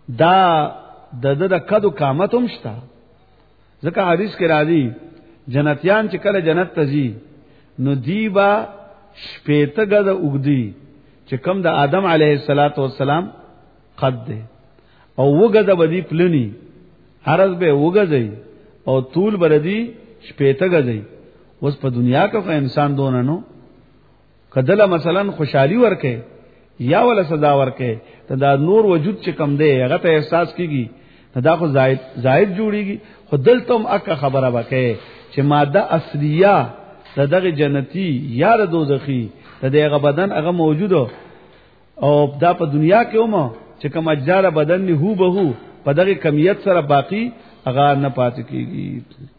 دا د کدو قامت هم شتا. ځکه حدیث کې راځي جنتیان چې کله جنت ته ځي نو دیبا شپېته غد وګدي چې کم د آدم علیه السلام قد ده او وګد بدی پلنی عرض به وګځي او طول بردی شپېته غځي. اوس په دنیا کې انسان دونانو کدله مثلا خوشحالي ورکه یا ولا سزا ورکه ته دا نور وجود چې کم دی هغه ته احساس کیږي دا خو زائد جوړیږي. خو دلته هم اکه خبره وکړي چې ماده اصلیه دغه جنتی یا د دوزخی دغه بدن هغه موجوده او دا په دنیا کې هم چې کوم اجزا بدن نه هو به په دغه کمیت سره باقی هغه نه پات کیږي.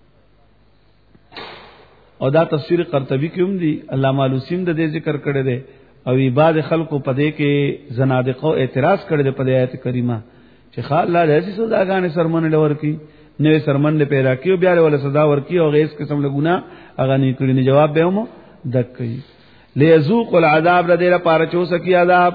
او دا تفسیر قرطبی کې هم دی علامه علوسیم د دې ذکر کړی دی او بعض خلکو په دې کې زنادقو اعتراض کړی دی په آیت کریمه چې خال الله دې سوداګانې سرمن لور کی نوې سرمن له پیدا کیو بیا له سزا ورکی او غیس قسم له ګنا هغه نه کړی نه جواب به هم دک کوي. ليذوق العذاب لدې لپاره چو سکی عذاب.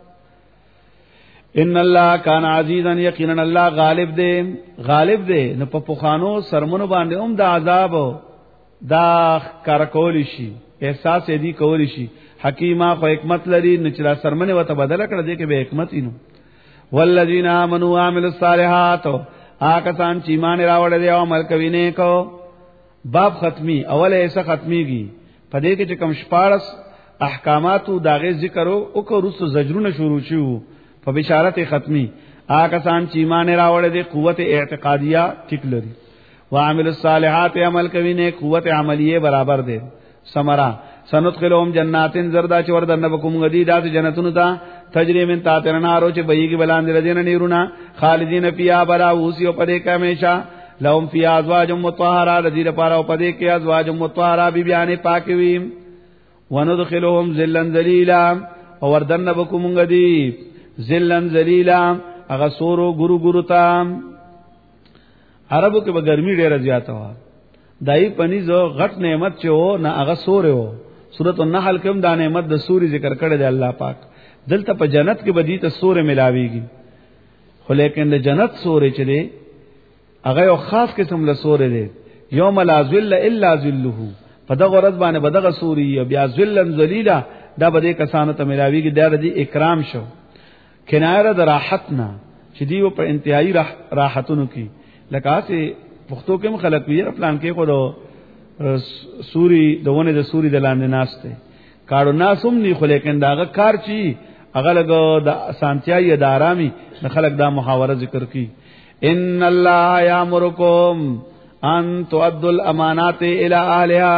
ان الله کان عزیزا یقینا الله غالب دې نو په پوخانو سرمنو باندې هم د عذاب دا کارکول شي احساس دې کول شي. حکیمه خو حکمت لري نه چې سرمنه وته بدل کړ دې کې به حکمت اینو. والذین آمنوا وعملوا الصالحات آکسان چې ایمان راوړل دي او عمل کوي نیکو. باب ختمی اوله ایسه ختمیږي په دې کې چې کوم شپارس احکاماتو داغه ذکر او کو رسو زجرونه شروع شو په بشارت ختمی. آکسان چې ایمان راوړل دي قوت اعتقادیه ټیک لري وعمل الصالحات عمل کوي نه قوت عملیه برابر ده. ثمرہ سندخلهم جناتن زردا چور دنبکم غدی دات جنتون تا تجری من تحتها الانهار چې بهيږي بلاندې ردین نیرونه خالدین فیها بلا اوسی او پدې کې همیشه لهم فی ازواج مطهرات الذی لپاره او پدې کې ازواج مطهرات بیان پاکي وي. وندخلهم ذلا ذلیلا او وردنبکم غدی ذلا ذلیلا هغه سورو ګورو تا. عربو کې به ګرمي ډیره زیاته و دای پنیزو غټ نعمت چې و نه هغه سورې و. سورۃ النحل کې هم دا نعمت د سوري ذکر کړی دی الله پاک. دلته په جنت کې بدی ته سورې ملاويږي خو لیکن د جنت سورې چې دی هغه یو خاص قسم له سورې دی. یوم لا ذل الا ذله په دغه ورځ باندې بدغه سوري او بیا ذلن ذلیلا دا به کسانو ته ملاويږي دا د اکرام شو کنایه د راحتنا چې دی په انتهایی راحتونو کې لکه چې پښتو کې خلک ویره پلان کې کو سوري دونه د سوري د لاندې ناشته کارو ناسوم نه خو لیکن داغه کار چی هغه لګو د سانتیای د آرامي د خلک دا محاوره ذکر کی. ان الله یامرکم ان تؤدوا الامانات الى اهلها.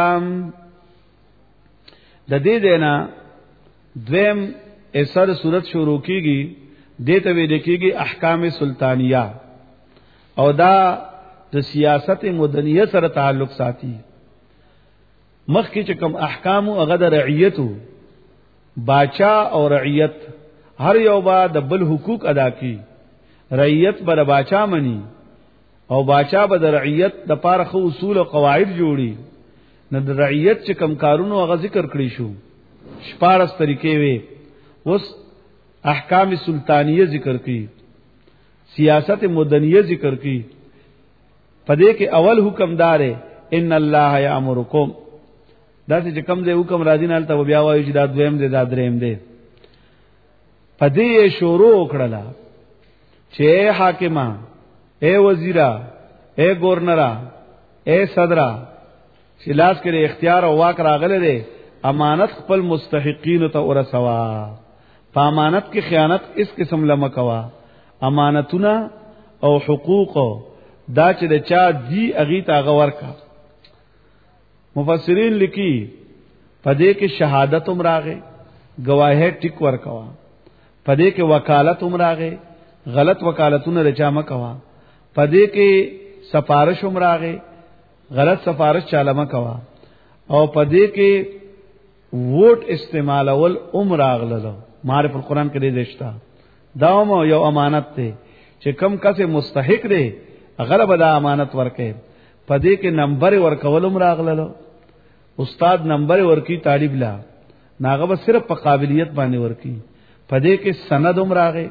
د دې دینا دویم ایسر صورت شروع کیږي دته وی لیکيږي احکام سلطانیه او دا د سیاست مدنیه سره تعلق ساتي. مخکې چې کوم احکام او هغه د رعیتو باچا او رعیت هر یو با د بل حقوق ادا کی. رعیت بر باچا منی او باچا به د رعیت د پاره خو اصول او قواعد جوړي. نو د رعیت چې کوم کارونو هغه ذکر کړی شو شپارس طریقې وي. اوس احکام سلطانیه ذکر کی سیاست مدنیه ذکر کی. پدې کې اول حکم دار ان الله یامرکم دا چې کوم دې حکم راځي نه تل بیا وایي چې دا دویم دې دا دریم دې. پدې شروع وکړه چې حاکما اے وزیرا اے گورنرا اے صدرا چې لاس کې اختیار او واک راغله دې امانت خپل مستحقین ته ورسوا. په امانت کې خیانت اس قسم لمه کوا. امانتونه او حقوق دا چې د چا دی اغي تا غور کا. مفسرین لیکي پدې کې شهادت هم راغې گواهه ټیک ور کوا. پدې کې وکالت هم راغې غلط وکالتونه رچا مکوا. پدې کې سفارش هم راغې غلط سفارش چاله مکوا. او پدې کې ووټ استعمال اول عمر اغللو معرف القرآن کې دې دشتا داوم یو امانت ته چې کم کسه مستحق دی غلب دا امانت ورکه. پدې کې نمبر ورکولم راغللو استاد نمبر ورکی طالب لا ناغه به صرف په قابلیت باندې ورکی. پدې کې سند هم راغې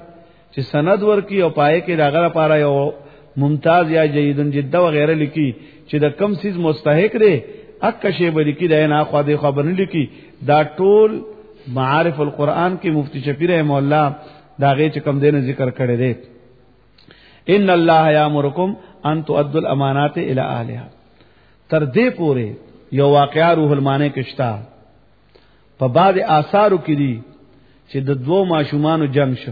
چې سند ورکی او پای کې راغله لپاره یو ممتاز یا جیدن جده وغیرہ لیکي چې د کم سیز مستحق دی اک شی به لیکي دا نه خو دې خبر نه لیکي دا ټول معارف القرآن کې مفتی شفیع رحم الله دا غي چې کم دینه ذکر کړی دی ان الله یامرکم ان تؤدوا الامانات الى اهلها تر دې پوره یو واقعا روح المانی کې شتا په بعد آثارو کې دي چې د دوو ماشومانو جنگ شو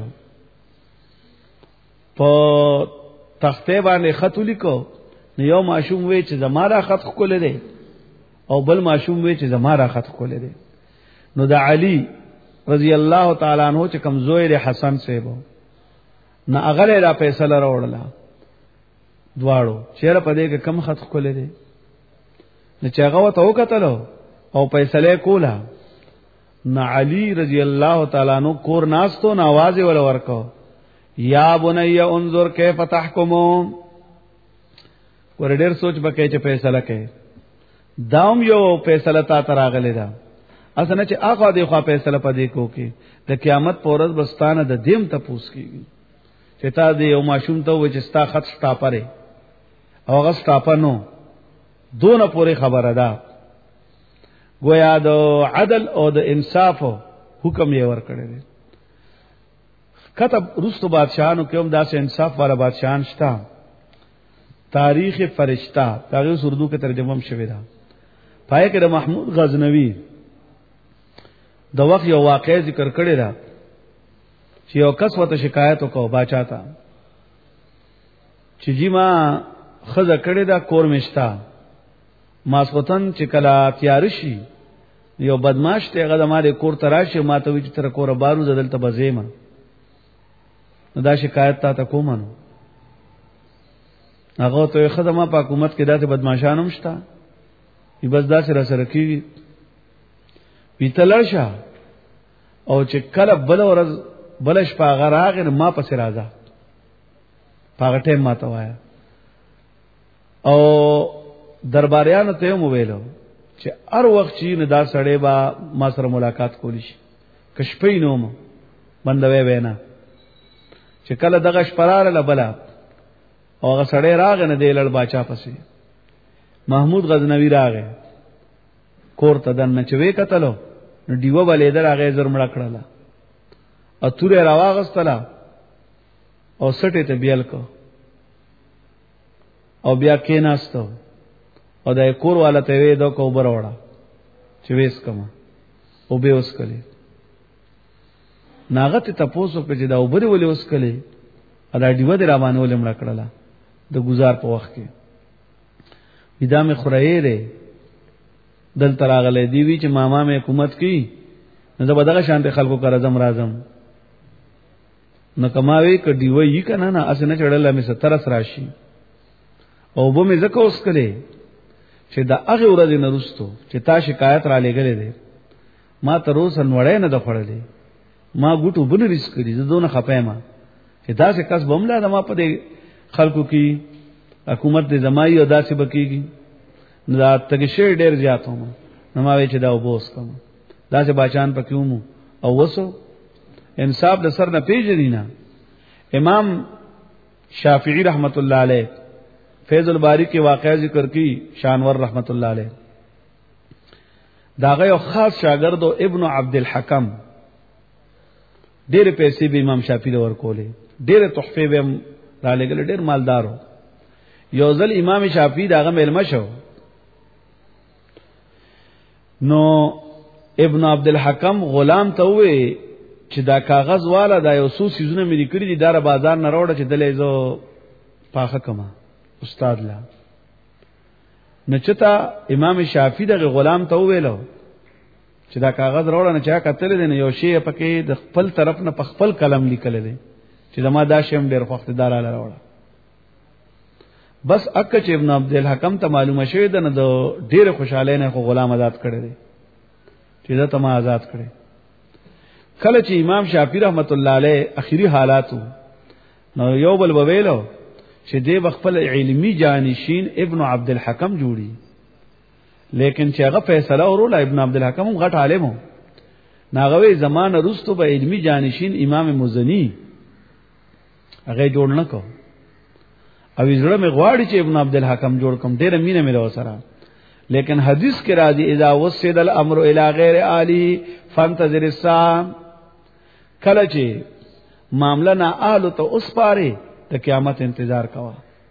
په تخته باندې خط لیکو نو یو ماشوم وی چې زماره خط کول دی او بل ماشوم وی چې زماره خط کول دی نو د علی رضی الله تعالی عنہ چې کمزوی حسن سیبو نه اغله را فیصله راوړله دواړو چیرې په دې کې کم خط کول دی نو چې هغه ته وکتلو او فیصله کوله نو علی رضی الله تعالی عنہ کور ناستو ناواز ول ورکو یا بنی انظر کیف تحکمون ور ډیر سوچ بکې چې فیصله کوي داوم یو فیصله تا تراغله دا اسنه چې اخو دې خو فیصله پدې کو کې د قیامت پورز بستانه د دیم ته پوس کیږي چې تا دې یو ماشوم ته و چې ستا خط ستا پره او هغه ستا پنو دونه پوره خبره ده گویا د عدل او د انصاف حکم یې ور کړی دی کتب رستو بادشاہانو کې هم داسې انصاف والا بادشاہان شتا تاریخ فرشتہ هغه اردو کې ترجمه هم شوی ده پای کې د محمود غزنوی د وخت یو واقعي ذکر کړی ده چې یو کس وته شکایت وکاو باچا ته چې جی ما خزه کړی دا کور مشتا ماسوتن چې کلا تیار شي یو بدمعاش ته هغه د ما د کور تراشه ما ته وی چې تر کور بارو زدل ته بزېما نو دا شکایت تا کومنو هغه ته خدمه په حکومت کې داسې بدمعشان هم شته ای بس داسې را سره کیږي پیتلرشه او چې کله بل ورځ بلش په غراغ ما پس راځه پاغه ټیم ما ته وایا او درباریانو ته مو ویلو چې هر وخت چې نه دا سړی با ما سره ملاقات کولی شي کشپې نوم بندوي وینا چې کله دغه شپرار لبلا او هغه سړی راغ نه دی لړ باچا پسې محمود غزنوی راغی کور ته دنه چې وې کتلو نو دیو بلې در هغه زرمړه کړله اتوره راواغستله او سټه ته بیل کو او بیا کېناستو او د کور والا ته وې دو کو بروړه چې وېس کما او به اوس کلی ناغت تاسو په چې دا وبره ولې اوس کلی ادا دیو در روانه ولې مړه کړله د گزار په وخت کې ودا مې خړایره دل تراغله دی وی چې ماما مې حکومت کی نو دا بدغه شانته خلکو کار اعظم راځم نو کماوي ک دی وی کنه نه اسنه چړل مې 70 راشي او به مې زکه اوس کړي چې دا هغه ورځ نه رستو چې تا شکایت را لګلې ده ما تر اوسه نوړې نه د خړلې ما ګټو بن ریس کړي زدونه خپېما چې دا څه کس بملا د ما په دې خلکو کې حکومت دې زمای او داسې بکیږي نو دا تګشې ډېر زیات هم نو ما وی چې دا وبوس کوم داسې بچان پکې ومو او وسو انصاف د سر نه پیژنې نه امام شافعی رحمت الله علیه فیض الباری کې واقعا ذکر کی شانور رحمت الله علیه داغه یو خاص شاګرد ابن عبد الحکم ډېر پیسې به امام شافعی له ورکولې ډېر تحفه به را لګل ډېر مالدارو یو ځل امام شافعی داغه ملما شو نو ابن عبد الحکم غلام ته وې چې دا کاغذ والا دا یو څو سيزونه مې لیکلي دي دا بازار نه راوړه چې دلې زو پاخه کما استاد لا نچتا امام شافعی دغه غلام ته ویلو چې دا کاغذ راوړه نه چا کتل دي نه یو شی پکې د خپل طرف نه په خپل قلم لیکل دي چې زما دا شیم ډېر وختدار اله راوړه بس اکه چې ابن عبد الحکم ته معلومه شوی ده نه د ډېر خوشاله نه خو غلام آزاد کړی دی چې دا ته ما آزاد کړی کله چې امام شافعی رحمت الله علیه اخیری حالاتو نو یو بل ویلو چې دې خپل علمی جانشین ابن عبد الحکم جوړي لیکن چې هغه فیصله ورول ابن عبد الحکم غټ عالم ناغوي زمانه رستو به علمی جانشین امام مزنی هغه جوړ نه کو او زړه می غواړي چې ابن عبد الحکم جوړ کوم ډېر مینه مې له سره لیکن حدیث کې راځي اذا وسد الامر الى غیر الی فانتظر الساعه کله چې معاملہ نه آلو ته اوس پاره ته قیامت انتظار کوا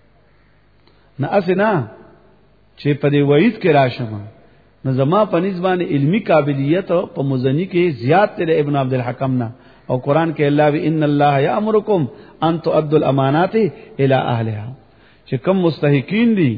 نه اسنا چې په دې وعید کې راشم نو زما په نسبانه علمی قابلیت په مزنی کې زیات تر ابن عبد الحکم نه او قران کې الله وی ان الله یامرکم ان تؤدوا الامانات الى اهلها چې کوم مستحقین دي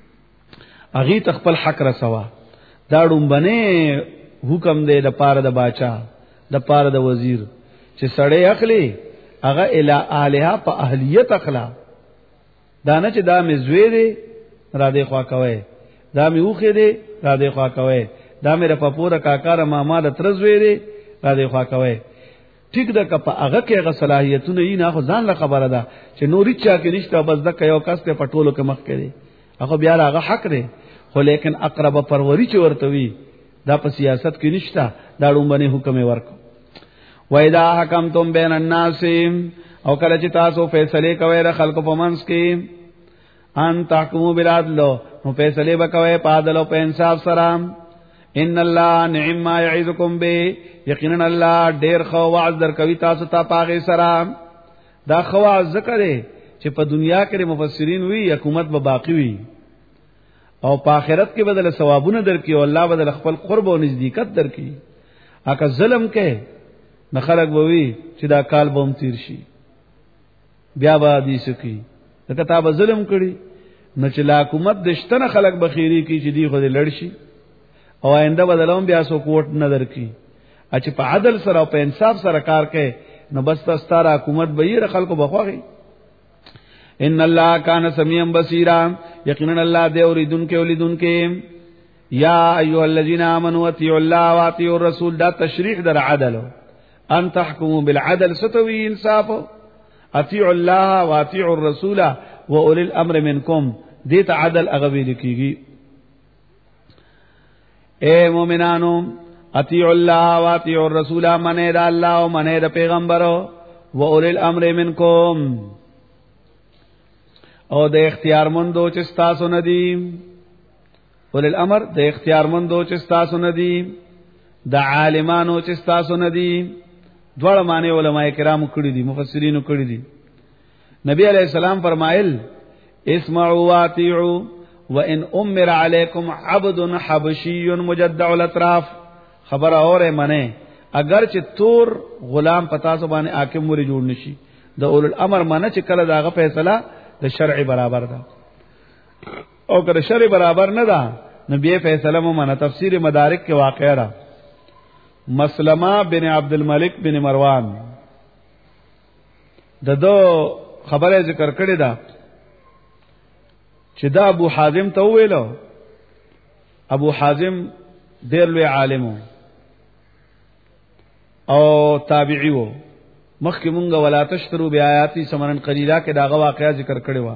اغه تخپل حق رسوا دا ډومبنه حکم دی د پاره د باچا د پاره د وزیر چې سړی اخلي هغه الی اهلها په اهلیت اخلا دا نه چې دا مې زوی دی را دې خوا کوي دا مې اوخه دی را دې خوا کوي دا مې په پوره کاکار ماما د ترزوی دی را دې خوا کوي ټیک ده که په هغه کې هغه صلاحیتونه یې نه خو ځان له خبره ده چې نوري چا کې نشته بس د یو کس ته پټولو کې مخ کړي هغه بیا هغه حق دی خو لیکن اقرب پروری چې ورته وي دا په سیاست کې نشته دا ډومبنه حکم ورکو وَإِذَا حَكَمْتُمْ بَيْنَ النَّاسِ او کله چې تاسو فیصله کوئ د خلکو په منځ کې ان تحکموا بالعدل نو فیصله وکوي په عدل او په انصاف سره ان الله نعم ما يعظكم به یقینا الله ډیر خو وعظ درکوي تاسو ته پاغه سره دا خو وعظ کړي چې په دنیا کې مفسرین وی حکومت به باقی وي او په آخرت کې بدل ثوابونه درکې او الله بدل خپل قرب او نزدېکت درکې اګه ظلم کې نه خلق بوي چې دا کال بوم تیر شي بیا به دي سکی دا کتاب ظلم کړي نو چې لا حکومت دشتنه خلق بخیری کی چې دی خو دې لړشي او آینده بدلوم بیا سو کوټ نظر کی چې په عدل سره او په انصاف سره کار کوي نو بس تاسو حکومت به یې خلکو بخواږي ان الله کان سمیع بصیر یقینا الله دې اوریدونکو اولیدونکو یا ایها الذین آمنوا اطیعوا الله واطیعوا الرسول دا تشریح در عدل ان تحکموا بالعدل ستوي انصاف اطیعوا الله واطیعوا الرسول واولی الامر منکم دې ته عدل اغوی لیکيږي اے مومنانو اطیعوا الله واطیعوا الرسول منه د الله او منه د پیغمبر او اولی الامر منکم او د اختیار مندو چې تاسو ندی اولی الامر د اختیار مندو چې تاسو ندی د عالمانو چې تاسو ندی دوړ معنی علماء کرام کړی دي مفسرین کړی دي نبی علیہ السلام فرمایل اسمعوا واطيعوا وان امر علیکم عبد حبشی مجدع الاطراف خبر اوره منه اگر چې تور غلام پتا سو باندې حاکم مری جوړ نشي د اول الامر منه چې کله داغه فیصله د شرع برابر ده او کله شرع برابر نه ده نبی فیصله مو منه تفسیر مدارک کې واقع ده مسلمہ بن عبد الملک بن مروان ددو خبره ذکر کړی دا چې دا ابو حازم ته ویلو ابو حازم ډیر لوی عالم او تابعی وو مخکې مونږه ولا تشترو بیااتی سمنن قلیلا کې داغه واقعیا ذکر کړی و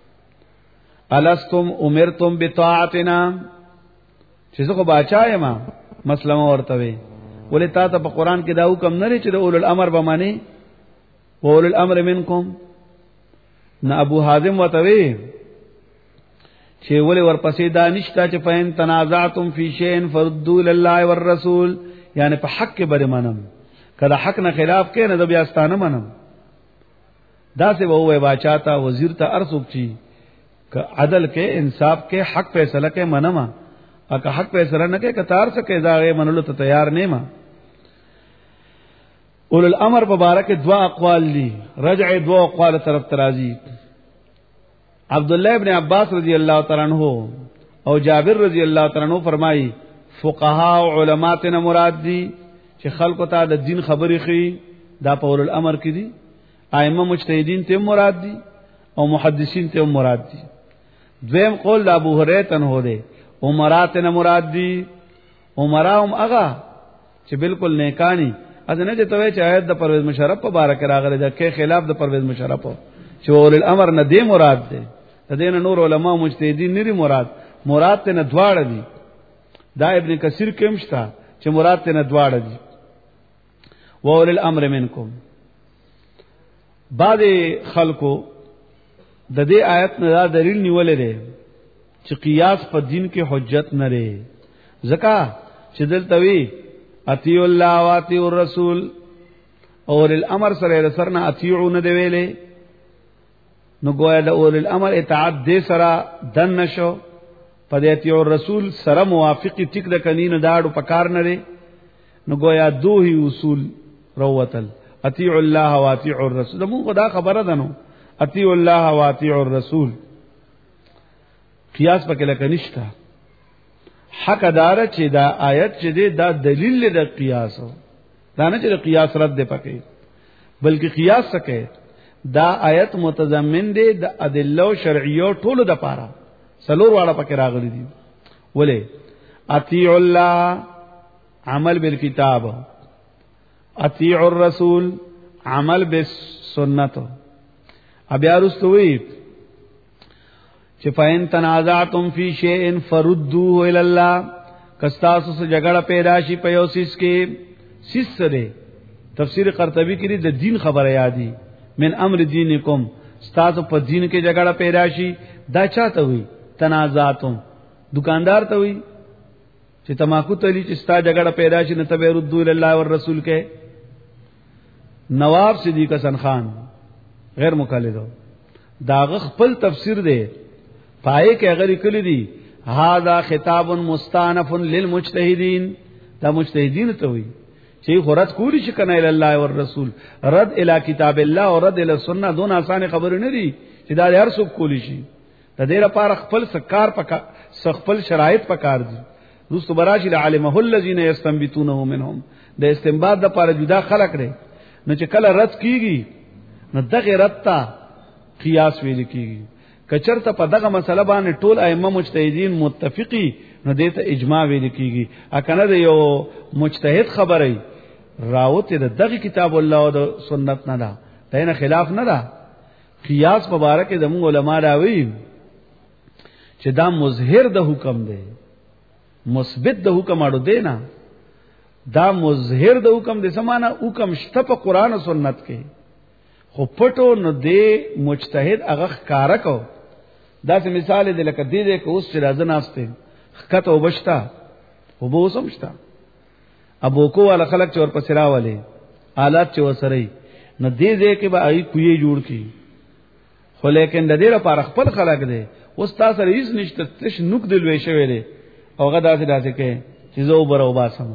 الستم امرتم بطاعتنا چې زه کو بچایم مسلمه ورته وی ولې تا ته په قران کې دا حکم نه لري چې د اول الامر به معنی اول الامر منکم نه ابو حازم وتوی چې ولې ورپسې دا نشته چې فین تنازعتم فی شیء فردوا لله والرسول یعنی په حق کې بری منم کله حق نه خلاف کې نه د بیا ستانه منم دا څه وې باچا تا وزیر ته ارسوک چی ک عدل کې انصاف کې حق فیصله کې منم اګه حق فیصله نه کې کتار څه کې دا منلو ته تیار نه ما اول الامر مبارک دوا اقوال دي رجع دوا اقوال طرف ترازی عبد الله ابن عباس رضی اللہ تعالی عنہ او جابر رضی اللہ تعالی عنہ فرمائی فقها او علماء ته مراد دي چې خلکو ته د دین خبرې خي دا په اول الامر کې دي ائمه مجتهدین ته مراد دي او محدثین ته مراد دي دویم قول د ابو هريره ته ده عمرات نه مراد دي عمراهم هغه چې بالکل نیکانی اذن ته توې چې آیت د پرویز مشرف په بارک راغله ده کې خلاف د پرویز مشرف چې اول الامر نه دی مراد ده د دین نور علما مجتهدین نری مراد ته نه دواړه دي دا ابن کثیر کې مشتا چې مراد ته نه دواړه دي واول الامر منکم بعد خلکو د دې آیت نه دا دلیل نیولې ده چې قیاس په دین کې حجت نه لري ځکه چې دلته وی اطیع الله و اطیع الرسول اور الامر سره سرنا اطیعون دی ویلې نو ګویا د اور الامر اطاعت دې سره دن نشو په دې اطیع الرسول سره موافقی ټیک د کنین داړو پکار نه لري نو گویا دوه اصول روتل اطیع الله و اطیع الرسول موږ دا خبره ده نو اطیع الله و اطیع الرسول قیاس پکې لکه نشته حق دار چې دا آیت چې دا دلیل د قیاس دا نه چې قیاس رد ده پکې بلکې قیاس سکے دا آیت متضمن دی د ادله شرعیو ټولو د پاره سلور واړه پکې راغلي دي ولې اطیع الله عمل بالکتاب اطیع الرسول عمل بالسنت ابیا رستوی چې فین تنازعتم فی شیء فردوه الی الله کستاسو سے جګړه پیدا شي په یو سیس کې سیس سره تفسیر قرطبی کې د دین خبره یادی من امر دینکم ستاسو په دین کې جګړه پیدا شي دا چاته وي تنازعتم دکاندار ته وي چې تماکو تلی چې ستا جګړه پیدا شي نه تبه ردو الی الله والرسول کې نواب صدیق حسن خان غیر مقلد داغ خپل تفسیر دی پائے کې اگر کلی دی هذا خطاب مستانف للمجتهدین دا مجتهدین ته وي چې خرات کولی شي کنه الی الله والرسول رد الی کتاب الله او رد الی سنت دون آسان خبر نه دي چې دا هر څوک کولی شي د دې لپاره خپل سکار پکا خپل شرایط پکار دي دوست براشی لعلمه الذین یستنبطونه منهم د استنباط د لپاره جدا خلق لري نو چې کله رد کیږي نو دغه رد ته قیاس ویل کیږي کچرته په دغه مسله باندې ټول ائمه مجتهدین متفقی نو دته اجماع ویل کیږي اکنه د یو مجتهد خبره راوته دغه کتاب الله او د سنت نه ده دینه خلاف نه ده قیاس مبارک د موږ علما راوي چې دا مظهر د حکم دی مثبت د حکم اړو دینا دا مظهر د حکم د سمانه حکم شته په قران او سنت کې خو پټو نو دی مجتهد هغه ښکارا کو دا څه مثال دی لکه دې کې اوس چې راځه ناشته خکته وبشتا وبو سمشتا ابو کو ول خلق چور پسرا والے آلات چې وسري نو دې کې به ای کوی جوړ کی خو لیکن د دې لپاره خپل خلق دی اوس تاسو هیڅ نشته تش نوک دلوي شوی دی او غدا داسې کې چې زو برو باسم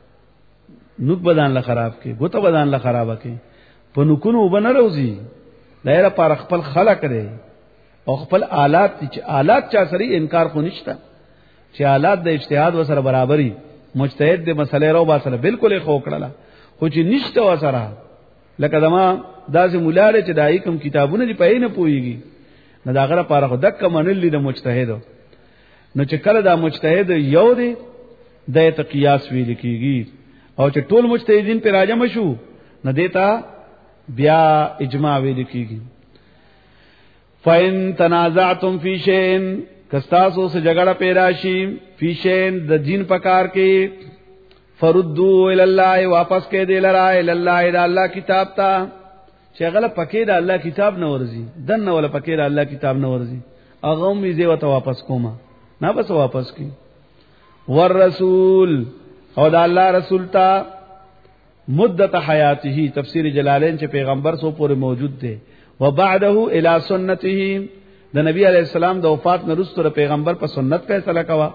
نوک بدن له خراب کې ګوته بدن له خراب کې په نوکونو وبنه روزي دایره پر خپل خلق لري او خپل آلات چې آلات چا سره انکار خو نشته چې آلات د اجتهاد وسره برابرۍ مجتهد د مسلې راو باسره بالکل خو کړله خو چې نشته وسره لکه دما داسې مولاله چې دای کوم کتابونه دی په نه پويږي نه دا غره پر خو دک منل د مجتهد نو چې کله دا مجتهد یو دی د قیاس ویل کیږي او چې ټول مجتهدین پر راجم شو نه دیتا بیا اجماع ویل کیږي فین تنازعتم فی شیء کستاسو سے جګړه پیدا شي فی شیء د دین پکار کې فردوا الی الله واپس کې دی لرا الی الله الی الله کتاب تا چې غل پکې د الله کتاب نه ورزي دنه ولا پکې د الله کتاب نه ورزي هغه می زه وته واپس کومه نه بس واپس کی والرسول او د الله رسول تا مدت حیاته تفسیر جلالین چې پیغمبر سو پورې موجود دی وبعده الى سنته د نبی علیہ السلام د وفات نه وروسته پیغمبر په سنت فیصله کوا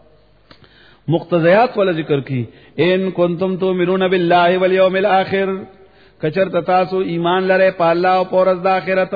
مقتضیات ول ذکر کی ان کنتم تؤمنون بالله والیوم الاخر کچر تاسو ایمان لره په الله او پر ورځ د آخرت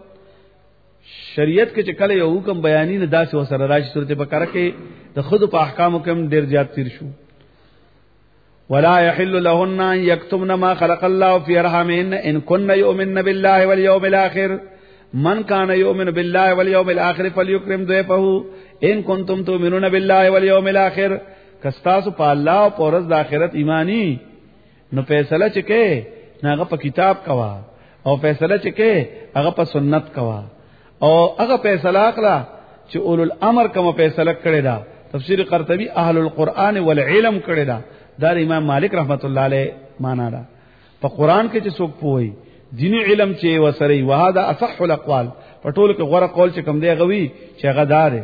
شریعت کې چې کله یو حکم بیانې نه داسې وسره راشي سورته بقره کې د خود په احکام کوم ډیر زیات تیر شو ولا يحل لهن ان يكتمن ما خلق الله في ارحامهن ان كن يؤمن بالله واليوم الاخر من كان يؤمن بالله واليوم الاخر فليكرم ضيفه ان كنتم تؤمنون بالله واليوم الاخر کستاسو په الله او پر ورځ د آخرت ایمانی نو فیصله چکه هغه په کتاب کوا او فیصله چکه هغه په سنت کوا او هغه فیصله کړه چې اولو الامر کوم فیصله کړی دا تفسیر قرطبی اهل القرآن والعلم کړی دا دا امام مالک رحمت الله علیه معنا دا په قران کې چې څوک پوي دینی علم چې وسري وهذا اصح الاقوال پټول کې غوړه قول چې کوم دی غوي چې غدار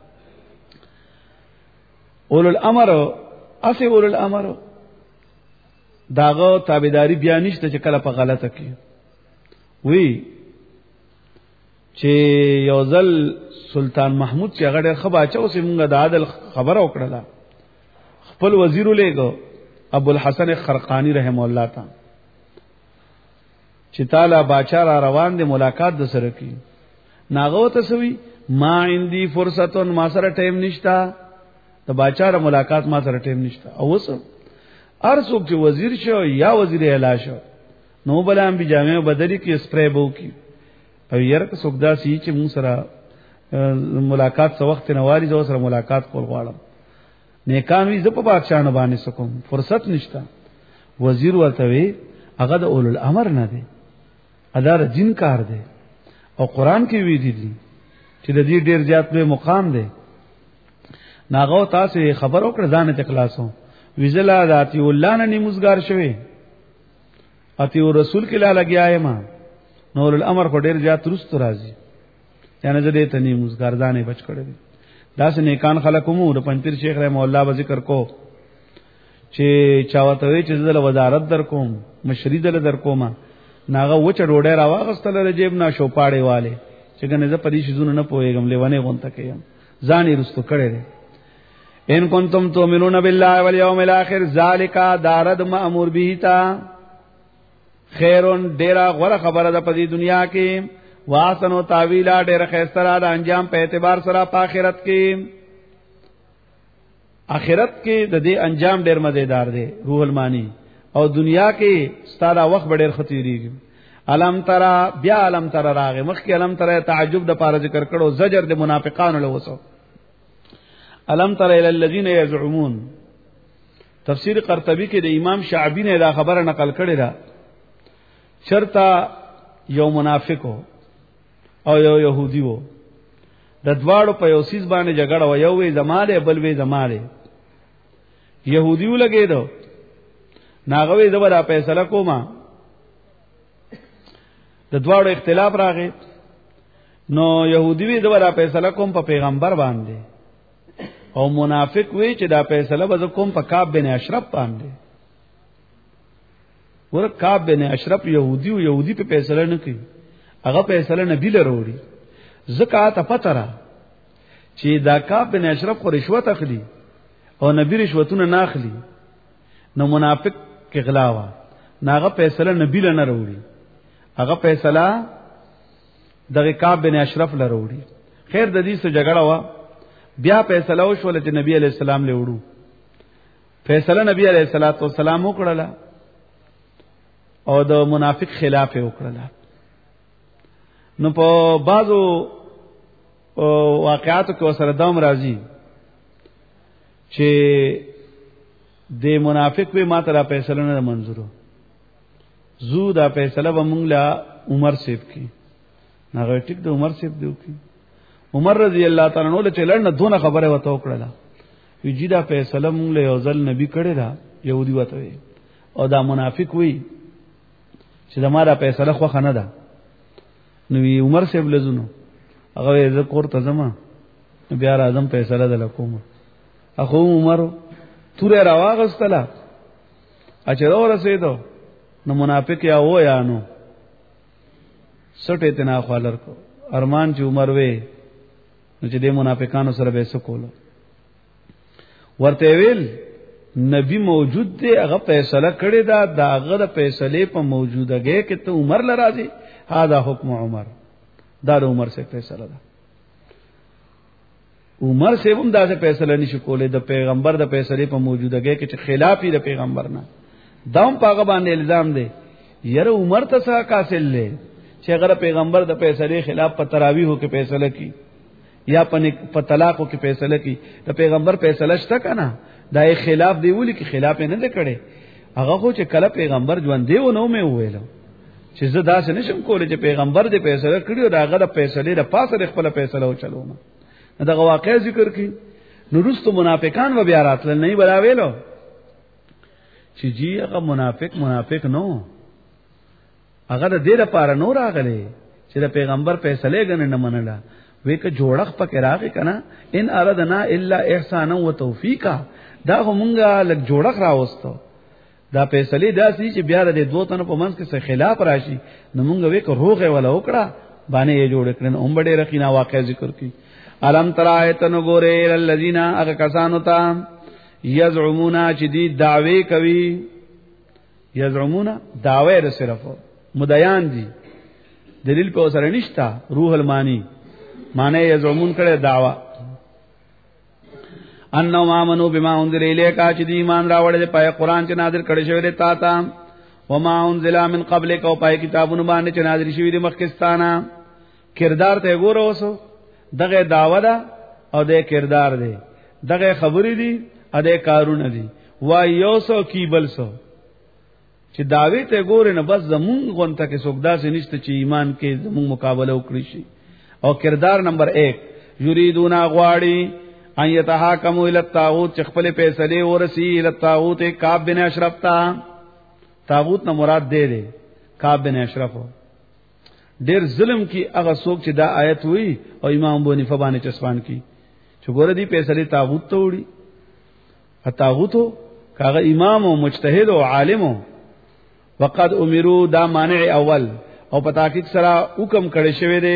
اولو الامر اسی اولو الامر داغه تابعداري بیا نشته چې کله په غلطه کې وی چې یو ځل سلطان محمود چې هغه ډېر خباچو اوس موږ د عادل خبره وکړه خپل وزیر لګو ابو الحسن خرقانی رحم الله تعالی چې تعالی باچا را روان دي ملاقات د سره کی ناغو تسوی ما عندي فرصتون ما سره ټیم نشتا د باچا را ملاقات ما سره ټیم نشتا او وس ارڅوک چې وزیر شو یا وزیر اعلی شو نو بلام به جامع بدلی کې سپری بو کی او یره که سوګدا سی چې مون سره ملاقات څو وخت نه واري زو سره ملاقات کول غواړم نیکان وی زپ بادشاہ نه باندې سکم فرصت نشتا وزیر ورته وی هغه د اولو الامر نه دی ادار جن کار دی او قران کې وی دي چې د دې ډیر زیات په مقام دی ناغو تاسو خبر وکړه ځان ته خلاصو ویزلا ذاتی الله نه نیمزګار شوی اتی رسول کې لا لګیا ما نور الامر کو ډیر زیات رست راځي یعنی زه دې ته نیمزګار ځانې بچ کړی داس نیکان خلقمو د پنځپیر شیخ رحم الله به ذکر کو چې چاوته وی چې زله وزارت در کوم مشری دل در کوم ناغه و چ ډوډۍ راواغستل رجیب نا شو پاړې والے چې کنه زه پدې شزونه نه پوهېږم لیوانه غونته کېم ځانې رستو کړی ان کنتم تؤمنون بالله والیوم الاخر ذالک دارد مأمور به تا خیرون ډیرا غره خبره ده په دې دنیا کې واسنو تعویلا ډیر خیستره د انجام په اعتبار سره په آخرت کې د دې انجام ډیر مزیدار دی روح المانی او دنیا کې ستاره وخت ډیر خطیریږي علم ترى بیا علم ترى راغه مخکې علم ترى تعجب د پاره ذکر کړو زجر د منافقانو له وسو علم ترى الى الذين يزعمون تفسیر قرطبی کې د امام شعبی نه دا خبره نقل کړې ده چرتا یو منافقو او یو يهودي وو د دواړو په یو سیس باندې جګړه و یو وی زماله بل وی زماله يهوديو لګې دو ناغوي زبر فیصله کوما د دواړو اختلاف راغی نو يهودي وی زبر فیصله کوم په پیغمبر باندې او منافق وی چې دا فیصله به کوم په کعب بن اشرف باندې ور کعب بن اشرف يهودي په فیصله نه کوي هغه فیصله نبی له وروړي زکات پتره چې دا کعب بن اشرف خو رشوت اخلي او نبی رشوتونه نه اخلي نو منافق کې غلاوه ناغه فیصله نبی له نه وروړي هغه فیصله دغه کعب بن اشرف له وروړي خیر د دې سره جګړه وا بیا فیصله وشول چې نبی علی السلام له وړو فیصله نبی علیہ الصلوۃ والسلام وکړه او د منافق خلاف وکړه نو په بعضو واقعاتو کې وسره دوم راځي چې د منافق به ماته را فیصله نه منظورو زو دا فیصله به مونږ لا عمر سیب کی هغه ټیک د عمر سیب دیو کی عمر رضی الله تعالی عنہ له چلن دونه خبره وته وکړه وی جی دا فیصله مونږ له یو ځل نبی کړی دا يهودي وته او دا منافق وی چې دا ما دا فیصله خو خنه ده نو عمر سیب لزونو هغه زه کور ته زما بیا راځم فیصله ده لکوم اخو عمر توره راواغستله اچرا ورسېدو نو منافق یا و یا نو سټه تنا خالر کو ارمان چې عمر وې نو چې د منافقانو سره به سکولو ورته ویل نبی موجود دی هغه فیصله کړی دا هغه د فیصله په موجودګۍ کې ته عمر لراځي هاذا حکم عمر دا د عمر سے فیصله ده عمر سے هم دا فیصله نشي کولای د پیغمبر د فیصله په موجودګۍ کې چې خلافی د پیغمبر نه داوم پاغه باندې الزام دی یره عمر ته څه حاصل لې چې هغه پیغمبر د فیصله خلاف په تراویحو کې فیصله کی یا په طلاقو کې فیصله کی د پیغمبر فیصله شته کنه دا خلاف دی ولي کې خلاف نه کړي هغه خو چې کله پیغمبر ژوند دی و نو مې ویل چې زه داسې نشم کولای چې پیغمبر دې فیصله کړی او هغه د فیصله د پاسه خپل فیصله وچلوم دا واقع ذکر کی نو رستو منافقان و بیا راتل نه بلا ویلو چې جی هغه منافق نو هغه د دې لپاره نور راغلی چې د پیغمبر فیصله غنه نه منله وې ک جوړخ پکې راغی کنه ان اردنا الا احسانا وتوفیقا دا همغه لک جوړخ راوستو دا فیصله داسي چې بیا د دوه تن په منځ کې څه خلاف راشي نو مونږ وې ک روغه ولا وکړه باندې یې جوړ کړن هم ډېر رخینا واقع ذکر کی الم ترایتن ګوره الذین اغه کسانو ته یزعمون چې دی دعوی کوي یزعمون دعوی د صرف مدیان دي دلیل په سره نشتا روح المانی معنی یزعمون کړه دعوا انو امنو بما انزل الیک چې دی ایمان راوړل په قرآن چې نازل کړي شوی دی تا ته وما انزل من قبلک او پای کتابونو باندې چې نازل شوی دی مخکستانه کردار ته ګورو وسو دغه دعوا ده او د کردار دی دغه خبرې دي ا دې کارونه دي وای یوسو کیبل سو چې داوی ته ګور نه بس زمون غونته کې سوګدا سي نشته چې ایمان کې زمون مقابله وکړي شي او کردار نمبر 1 یریدون غواړي ان يتحاكموا الى الطاغوت چې خپل فیصله ورسي الى الطاغوت کعب بن اشرف تا طاغوت نه مراد دی کعب بن اشرف ډیر ظلم کی هغه څوک چې دا آیت وی او امام ابو حنیفه باندې چسپان کی چې ګور دی فیصله طاغوت ته وړي طاغوت کاغه امام او مجتهد او عالم وقد امروا دا مانع اول او په تحقیق سره حکم کړی شوی دی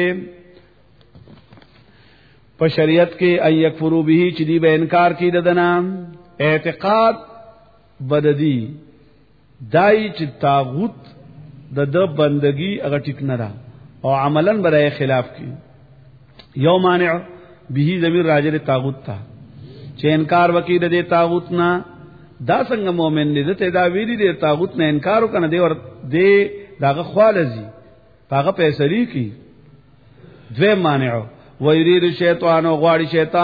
په شریعت کې ای یکفرو به چې دی به انکار کی ددنا اعتقاد بددی دای چې طاغوت د بندگی هغه ټیک نه را او عملاً برای خلاف کی یو مانع به ضمیر راجر طاغوت تا چې انکار وکید د طاغوت نه دا څنګه مؤمن دي ته دا ویلي دي طاغوت نه انکار وکنه دی ور دی داغه خوالزي هغه فیصله کی دوی مانع ويريد الشیطان او غواړي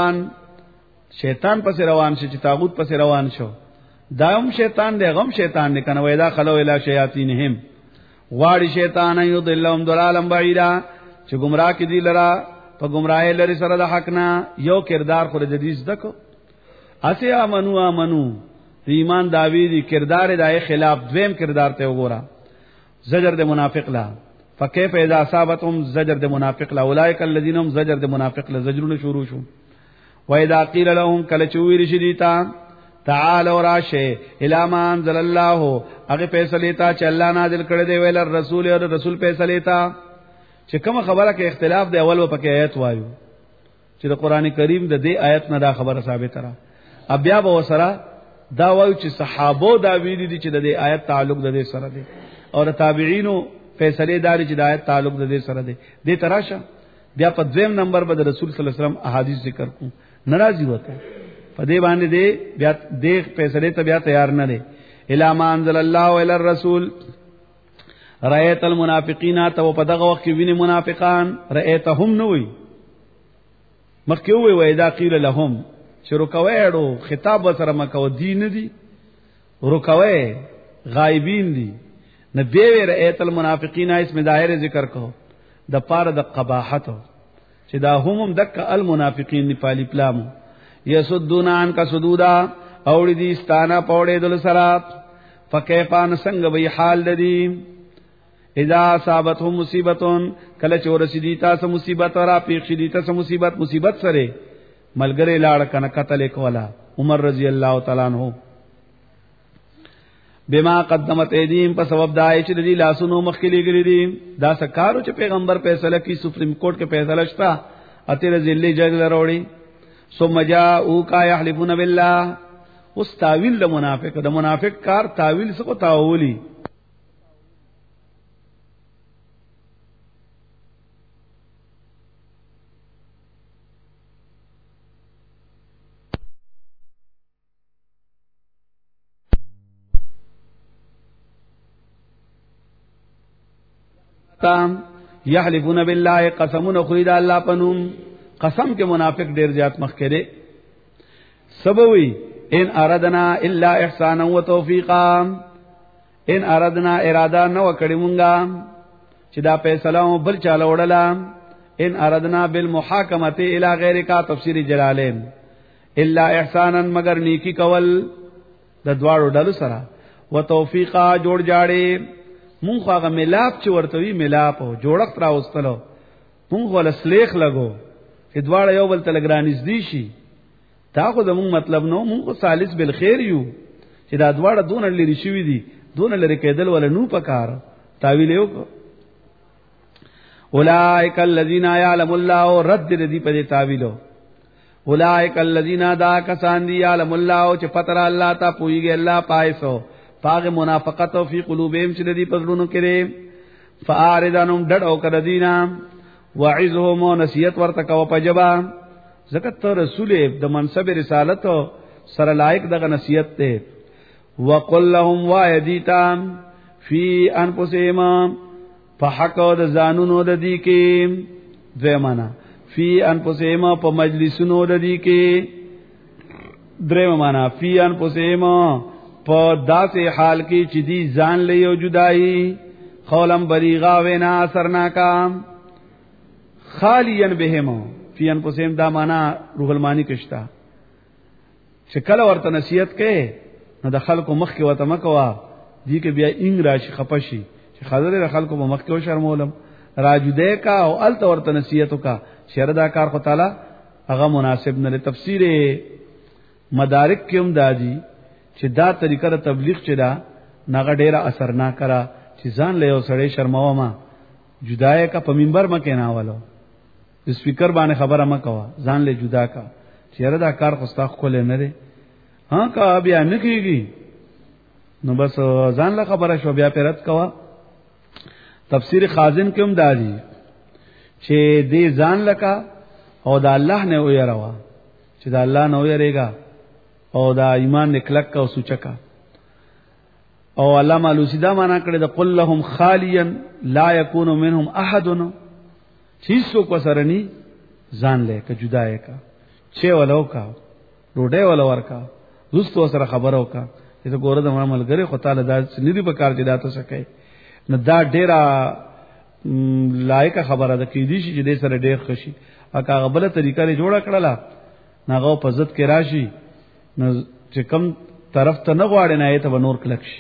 شیطان پس روان شي چې طاغوت پس روان شو دایم شیطان دی غم شیطان نه کنه وېدا خلو اله شیاطینهم غواړي شیطان یضلهم ضلالا بعیدا چې گمراه کی دی لرا په گمراهی لري سره د حق نه یو کردار خو د حدیث دکو اسی امنو ایمان داوی دی کردار دای خلاف دویم کردار ته وګورا زجر د منافق لا فكيف اذا اصابتهم زجر د منافق لا اولئک الذين هم زجر د منافق لا زجرونه شروع شو و اذا قيل لهم کل چویر شدیتا تعالوا راشه الى ما انزل الله هغه فیصله تا چې الله نازل کړی دی ویل رسول او رسول فیصله تا چې کوم خبره کې اختلاف دی اول په کې آیت وایو چې د قران کریم د دې آیت نه دا خبره ثابت را بیا به وسره دا وایو چې صحابه دا ویلي دي چې د دې آیت تعلق د دې سره دی او تابعینو فیصله داري چې د آیت تعلق د دې سره دی دې تراشه بیا په دویم نمبر به د رسول صلی الله علیه وسلم احادیث ذکر کوم ناراضي وته په دې باندې دې بیا دې فیصله ته بیا تیار نه دي الا ما انزل الله الى الرسول رایت المنافقین تو په دغه وخت کې ویني منافقان رایتهم نوې مخکې وې وې دا قیل لهم چې رکوېړو خطاب سره مکو دین دي رکوې غایبین دي نبی رایت المنافقین اسم دایره ذکر کو د پاره د قباحت چې دا هم دک المنافقین دی پالی پلامو یسدون عن کا سدودا اوړي دي ستانه پوړې دل سره فکیفان څنګه وی حال ددی اذا اصابتهم مصیبتون کله چې ورسېدی تاسو مصیبت را پیښې تاسو مصیبت سره ملګری لاړ کنه قتل کولا عمر رضی الله تعالی عنہ بما قدمت ایدیم په سبب دای چې دی لاسونو مخکلي ګری دي دا سکارو چې پیغمبر فیصله کی سپریم کورٹ کې فیصله شتا اته ذلی جج لروړي ثم جاءوا کا يحلفون بالله اس تاویل د منافق کار تاویل څه تاولی یحلفون بالله قسمون خرید الله پنوم قسم کې منافق ډیر زیات مخ کړي سبوي ان اردنا الا احسانا وتوفيقا ان اردنا اراده نو کړي مونږه چې دا فیصله بل چاله وړلا ان اردنا بالمحاکمه الى غیر کا تفسیر جلالین الا احسانا مگر نیکی کول د دواړو ډلو سره وتوفيقا جوړ جاړي مونږ هغه ملاپ چې ورتوي ملاپ جوړښت راوستلو مونږ ول سلیخ لګو چې دواړه یو بل ته لګرانیز دي شي دا خو زموږ مطلب نو مونږ ثالث بالخير یو چې دا دواړه دون لري شوی دي دون لري کېدل ولا نو پکار تعویل یو اولائک الذین یعلم الله رد دې په تعویلو اولائک الذین دا کسان دی یعلم الله چې پتر الله تا پویږي الله پایسو پاغه منافقت او فی قلوبهم چې دې پزړونو کې فاردانم ډډ او کړه دینا وعظهم نصیحت ورته کو پجبا زکات رسول د منصب رسالت سره لایق دغه نصیحت ته وقل لهم وایدیتا فی انفسهم فحق د زانونو د دې کې دوی معنا فی انفسهم په مجلسونو د دې کې درې معنا فی انفسهم په داسې حال کې چې دی ځان له یو جدائی قولم بلیغا وینا اثرنا کام خالیا بهم فی انفسهم دا معنا روح المانی کشتا چې کله ورته نصیحت کړي نو د خلکو مخ کې وته مکوا دی کې بیا انګ راشي خپشي چې خاطر خلکو په مخ کې شرمولم راجوده کا او ال ورته نصیحت کا شردا کار خو تعالی هغه مناسب نه تفسیر مدارک کې هم دادی چې دا طریقه د تبلیغ چې دا ناغه ډیره اثر نه کرا چې ځان له یو سړی شرماوه ما جدای کا په منبر مکه نه والو سپیکر باندې خبره مکوا ځان له جدا کا چیرې دا کار خو ستا خو نه لري ها کا بیا نه کیږي نو بس ځان له خبره شو بیا پیرت کوا تفسیر خازن کې هم دادی چې دې ځان لکا او دا الله نه ويروا چې دا الله نه ويریږي او دا ایمان نکلک کا او سوچکا او علامه لوسی دا معنا کړی دا قل لهم خالیا لا یکون منهم احد چیزو کو سرنی ځان له ک جدای کا چې ولو کا روډه ولو ورکا دوستو سره خبرو کا چې ګوره د عمل غره خو تعالی دا ندی په کار دی دا ته سکے نو دا ډیره لایق خبره ده کې دي چې دې سره ډیر خوشي اګه غبله طریقه لري جوړه کړله ناغه په عزت کې راشي نو چې کم طرف ته نه غواړي نه ایته نور کلک شي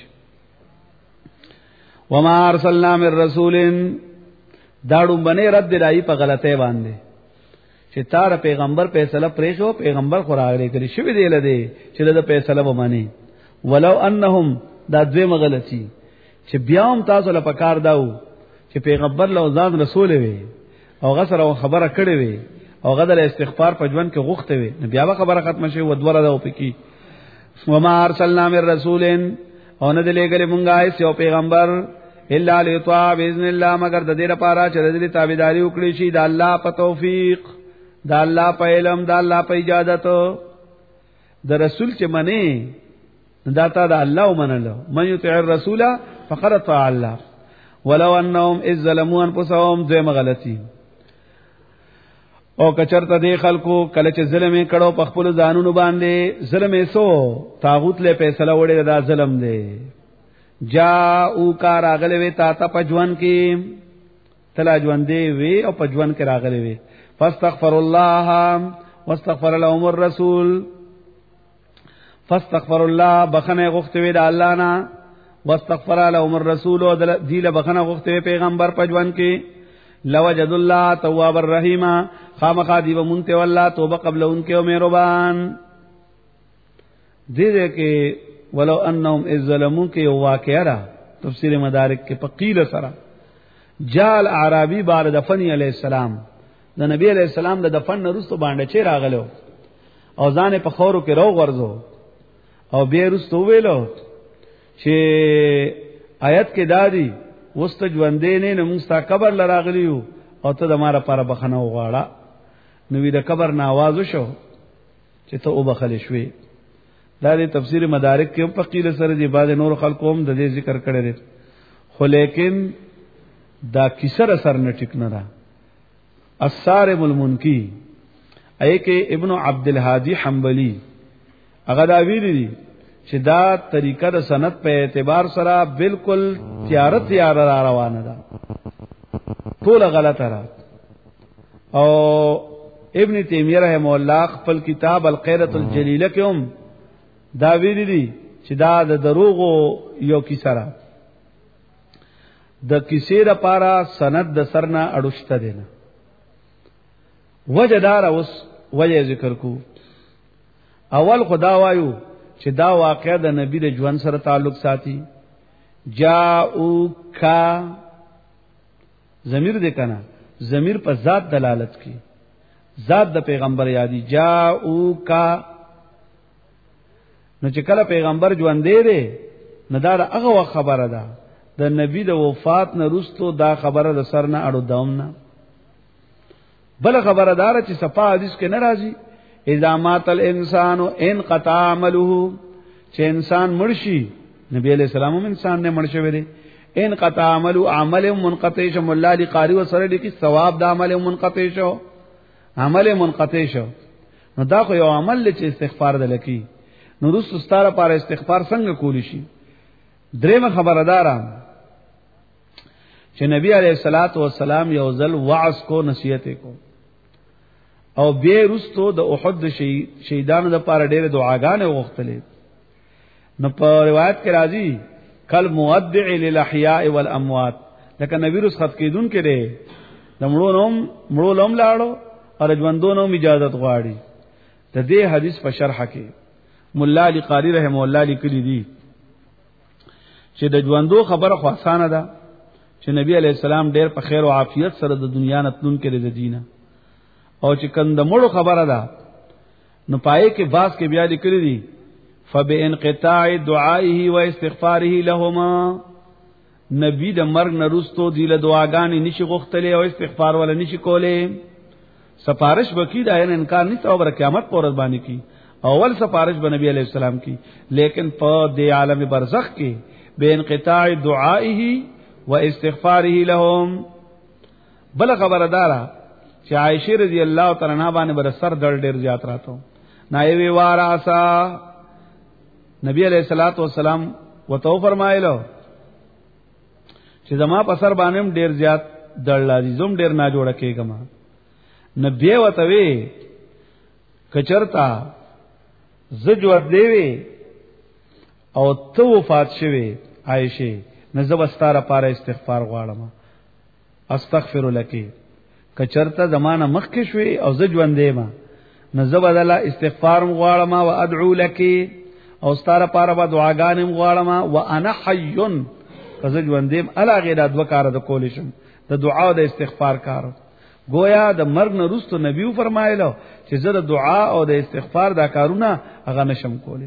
وما ارسلنا من رسول داړو باندې رد دی په غلطه باندې چې تار پیغمبر فیصله پرې شو پیغمبر خوراغلي کړی شو دی لده چې د فیصله ومني ولو انهم دا دوی مغلطي چې بیا هم تاسو له پکار داو چې پیغمبر له ځان رسول وي او غسر او خبره کړې وي او غدر استغفار په ژوند کې غوښته وي بیا به خبره ختم شي و دوره دا پکې وما ارسلنا من رسول او نه دلېګلې مونږه ایس یو پیغمبر الا لطاع باذن الله مگر د دې لپاره چې د دې تابعداري وکړي شي د الله په توفیق د الله په علم د الله په اجازت د رسول چې منی دا تا د الله ومنلو من يطيع الرسول فقد طاع الله ولو انهم اذ ظلموا انفسهم ذم غلطي او کچرته دی خلکو کله چې ظلم کړو په خپل ځانونو باندې ظلم یې سو طاغوت له فیصله وړي دا ظلم دی جاءو کا راغله وی تا ته پجوان کې تلا ژوند دی وی او پجوان کې راغله وی فاستغفر الله واستغفر لهم الرسول فاستغفر الله بخنه غوښته وی د الله نه واستغفر لهم الرسول او دیله بخنه غوښته پیغمبر پجوان کې لوجد الله تواب الرحیم خامخا دی ومنته والله توبه قبل انکه او مهربان دې کې ولو انهم اذ ظلموا کې واقعا را تفسیر مدارک کې فقیل سره جال اعرابی بار دفن علی السلام د نبی علی السلام د دفن وروسته باندې چې راغلو او ځان په خورو کې رو غرزو او بیا وروسته ویلو چې آیت کې دادی وست ژوندې نه نمستا قبر لراغلیو او ته د ماره پر بخنه وغواړه نو د قبر نه आवाज وشو چې ته وبخل شوې دا د تفسیر مدارک کې په قیل سره دی بعد نور خلقو هم د دې ذکر کړی دی خو لیکن دا کیسر اثر نه ټیک نه را الصارم المنکی اې کې ابن عبد الهادی حنبلی هغه دا ویلي دي چې دا طریقه د سند په اعتبار سره بالکل تیار را روانه ده ټول غلطه را او ابن تیمیہ رحمه الله خپل کتاب القیرۃ الجلیلہ کې هم دا ویلي دي چې دا د دروغو یو کیسه را د کیسې لپاره سند د سرنا اړوشته دینه وجدار اوس وجه ذکر کو. اول خدا وایو چې دا واقعه د نبی د ژوند سره تعلق ساتي. جاءو کا ضمیر دې کنه، ضمیر په ذات دلالت کی، ذات د پیغمبر یادی. جاءو کا نو چې کله پیغمبر ژوند دی نه دا هغه خبره ده د نبی د وفات نه وروسته دا خبره د سر نه اړو دوم نه. بل خبره دار چې صفا حدیث کې ناراضي اذا مات الانسان انقطع عمله، چې انسان مرشي، نبی علیہ السلام هم انسان نه مرشه وره، انقطع عمله، عمل منقطع شو. مولا علی قاری وسره دي کې ثواب د عمل منقطع شو، عمل منقطع شو. نو دا خو یو عمل چې استغفار دلکی، نو رسول ستاره پر استغفار څنګه کولی شي؟ درېمه خبردارم چې نبی علیہ الصلات والسلام یو ځل وعظ کو، نصیحت کو، او بیا رستو د احد شهیدانو د پاره ډېر دعاګانې وغوښتلې. نو په روایت کې راځي کل مودع للاحیاء والاموات، لکه نبی رس خط کېدون کې دی د مړو لوم لاړو او ژوندونو اجازه غواړي. د دې حدیث په شرح کې مولا علی قاری رحم الله لیکلی دي چې د ژوندو خبره خو آسانه ده، چې نبی علیہ السلام ډېر په خیر او عافیت سره د دنیا نتلون کې د دینه، او چې کند مړو خبره ده نو پای کې باس کې بیا لیکلی دي فبانقطاع دعائه واستغفاره لهما، نبی د مرګ نه وروسته دی له دعاګانې نشي غوښتلې او استغفار ولا نشي کولې. سفارش وکي دا نه انکار نه تو بر قیامت پر ورځ باندې کی اول سفارش به نبی علیہ السلام کی، لیکن په د عالم برزخ کې بانقطاع دعائه واستغفاره لهم. بل خبردارا چې عائشہ رضی الله تعالی عنها باندې بر سر دړ ډیر زیات راتو، نایوی واراسا نبی علیہ الصلوۃ والسلام وتو فرمایلو چې زما په سر باندې ډیر زیات دړ لازم ډیر نه جوړه کېګم. نبی وتوی کچرتا زجور دیوی او تو وفات شوی عائشہ نزب استاره پاره استغفار غواړم، استغفر لکی. کچرته زمانہ مخک شوی او زجوندې ما نزب الله استغفار غواړم او ادعو لکی، او استاره پاره با دعاګانم غواړم وانا حی فزجوندې الا غیر د وکړه د کولیشم د دعا او د استغفار کار. گویا د مرګ نه وروسته نبیو فرمایلو چې زه د دعا او د استغفار دا کارونه هغه نشم کولی.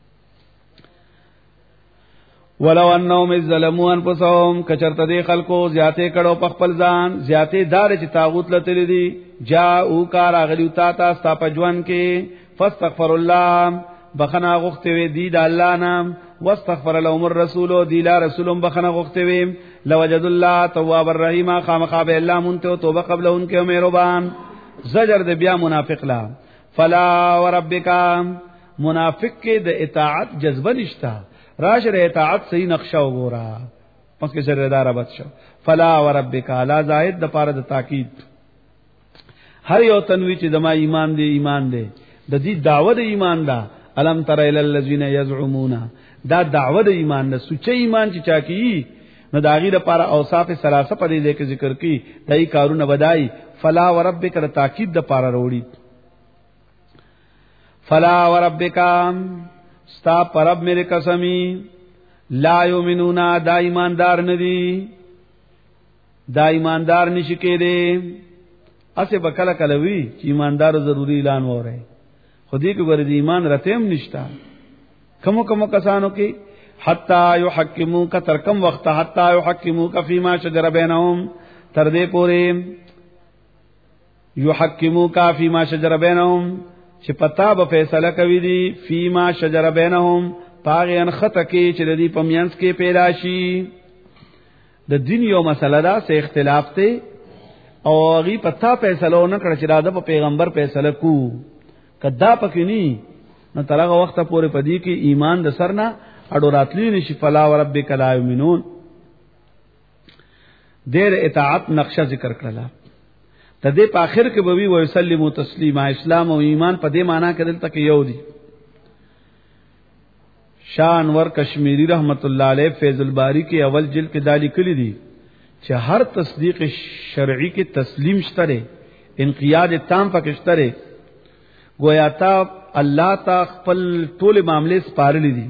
ولو انهم ظلموا انفسهم، کچرته دی خلکو زیاته کړو په خپل ځان، زیاته دار چې طاغوت لته دي، جاءو کار اغلیو تا ستا په ژوند کې، فاستغفر الله، بخنه غوښته وی دی د الله نام، واستغفر لهم الرسول، دی لا رسولم بخنه غوښته وی، لوجد الله تواب الرحیم، خامخاب الله مونته توبه قبل انکه مهربان. زجر د بیا منافق لا، فلا وربک، منافق کې د اطاعت جذبه نشتا، راشه د اطاعت صحیح نقشه وګورا پس کې سردار ابد شو. فلا وربک لا زائد د پاره د تاکید، هر یو تنوی چې دما ایمان دی ایمان دی د دې دعوه د ایمان دا. الم تر الى الذين يزعمون، دا دعوه د ایمان ده، سچ ایمان چې چا کی نو دا غیر لپاره اوصاف ثلاثه په دې کې ذکر کی، دای کارونه بدای. فلا وربک د تاکید د پاره وروړي. فلا وربک ستا پرب میرے قسمی، لا یؤمنون، دا ایماندار ندی، دا ایماندار نشی کېده. اسه بکله کلوی چې ایماندار ضروری اعلان وره، خودی کې ګور دی ایمان رتهم نشتا. کوم کسانو کې حتا یحکموک، تر کم وخت حتا یحکموک فیما شجر بینهم، تر دې پوره یحکموک فیما شجر بینهم چې پتا به فیصله کوي دي، فیما شجر بینهم، پاغه ان خطه کې چې د دې پمینس کې پیدا شي. د دین یو مسله ده، سه اختلاف ته او غي پتا فیصله نه کړ چې راځه په پیغمبر فیصله کو، کدا پکې ني نو ترغه وخت پورې پدې کې ایمان د سرنا اډو راتلی نشي. فلا وربک لا یؤمنون، دیر اطاعت نقشه ذکر کړل. تدې په اخر کې به وی وسلمو تسلیما، اسلام او ایمان په دې معنی کې دلته کې یو دي. شاه انور کشمیری رحمت الله علیه فیض الباری کې اول جلد کې دالی کلی دي چې هر تصدیق شرعي کې تسلیم شته، انقیاد تام پکې شته، گویا تا الله تا خپل ټول معاملې سپارلې دي.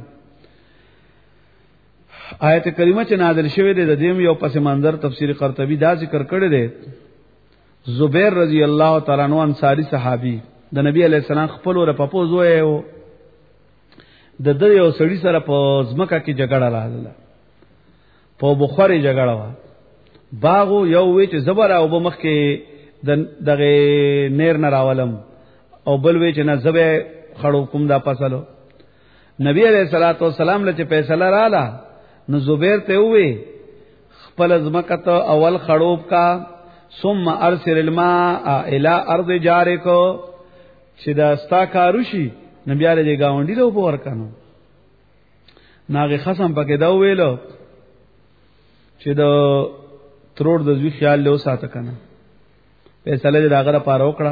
آیت کریمه چې نازل شوه د دیم یو پس منظر تفسیر قرطبی دا ذکر کړی دی. زبیر رضی الله تعالی عنہ انصاری صحابي د نبی علی السلام خپل ور په پوزو یو د یو سړی سره په ځمکه کې جګړه راغله، په بخاری جګړه وا. باغو یو وی چې زبر او بمخ کې دغه نیر نه راولم، او بل وی چې نه زبې خړو کوم دا پسلو. نبی علیہ الصلوۃ والسلام لته فیصله رااله، نو زبیر ته وی خپل ځمکه ته اول خړوب کا، ثم ارسل الماء الى ارض جارک، چې دا ستا کاروشي نبی علیہ گاونډي له ور کنو. ناغه خصم پکې دا ویلو چې دا ترور د زوی خیال له ساته کنه، فیصله دې داغه لپاره وکړه.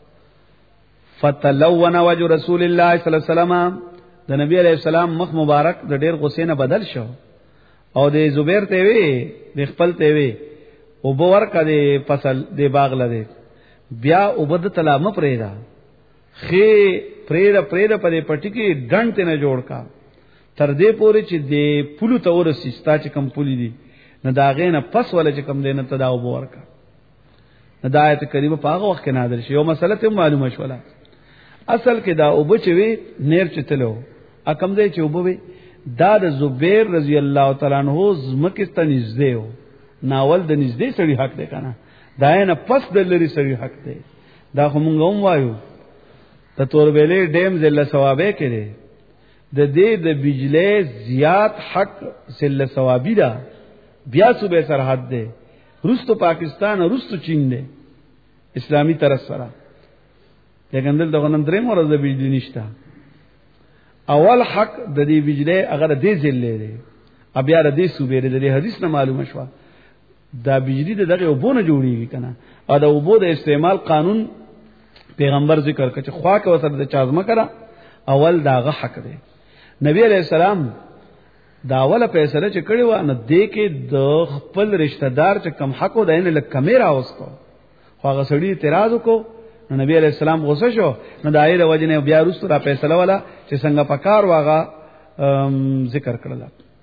فتلون وجه رسول الله صلی الله علیه وسلم، د نبی علیہ السلام مخ مبارک د ډیر غصې نه بدل شو، او د زبیر ته وی د خپل ته وی او بور کده فصل د باغ لده بیا وبد تلامه پرېدا خې پرېدا په دې پټی کې ډنټ نه جوړ کا تر دې پورې چې د پلو ته ورسېستا چې کم پولی دي نه داغې نه پس ولا چې کم دینه ته دا وبور کا. د آیت کریمه په هغه وخت کې نازل شي. یو مسله ته معلومه شوله، اصل کې دا وبچوي نیر چتلو اکم دې چې وبوي دا د زبیر رضی الله تعالی عنہ زمکه ته نږدې و، ناول د نږدې سړي حق دی کنه، دا نه پس د لري سړي حق دی. دا خو مونږ هم وایو ته تور ویلې ډیم زله ثوابه کړي، د دې د بجلی زیات حق زله ثوابي دا بیا صوبه سرحد دی، روستو پاکستان او روستو چین دی اسلامی طرف سره. لیکن دلته غنم درې مرز د بجلی نشته. اول حق د دې بجلی اگر دې زله دی بیا د دې صوبې د حدیث نه معلومه شو دا بجلی دغه وبونه جوړیږي کنه، او د وبو د استعمال قانون پیغمبر ذکر کړي خوا کې وسره د چازمه کړه، اول داغه حق دی. نبی علیہ السلام دا اوله فیصله چې کړی و نه دې کې د خپل رشتہ دار چې کم حق و دینه لکه کیمرا اوستو، خو هغه سړی اعتراض وکړو، نو نبی علیہ السلام غوسه شو، نو دایې د وجنه بیا وروسته را فیصله ولا چې څنګه پکار واغه ذکر کړل.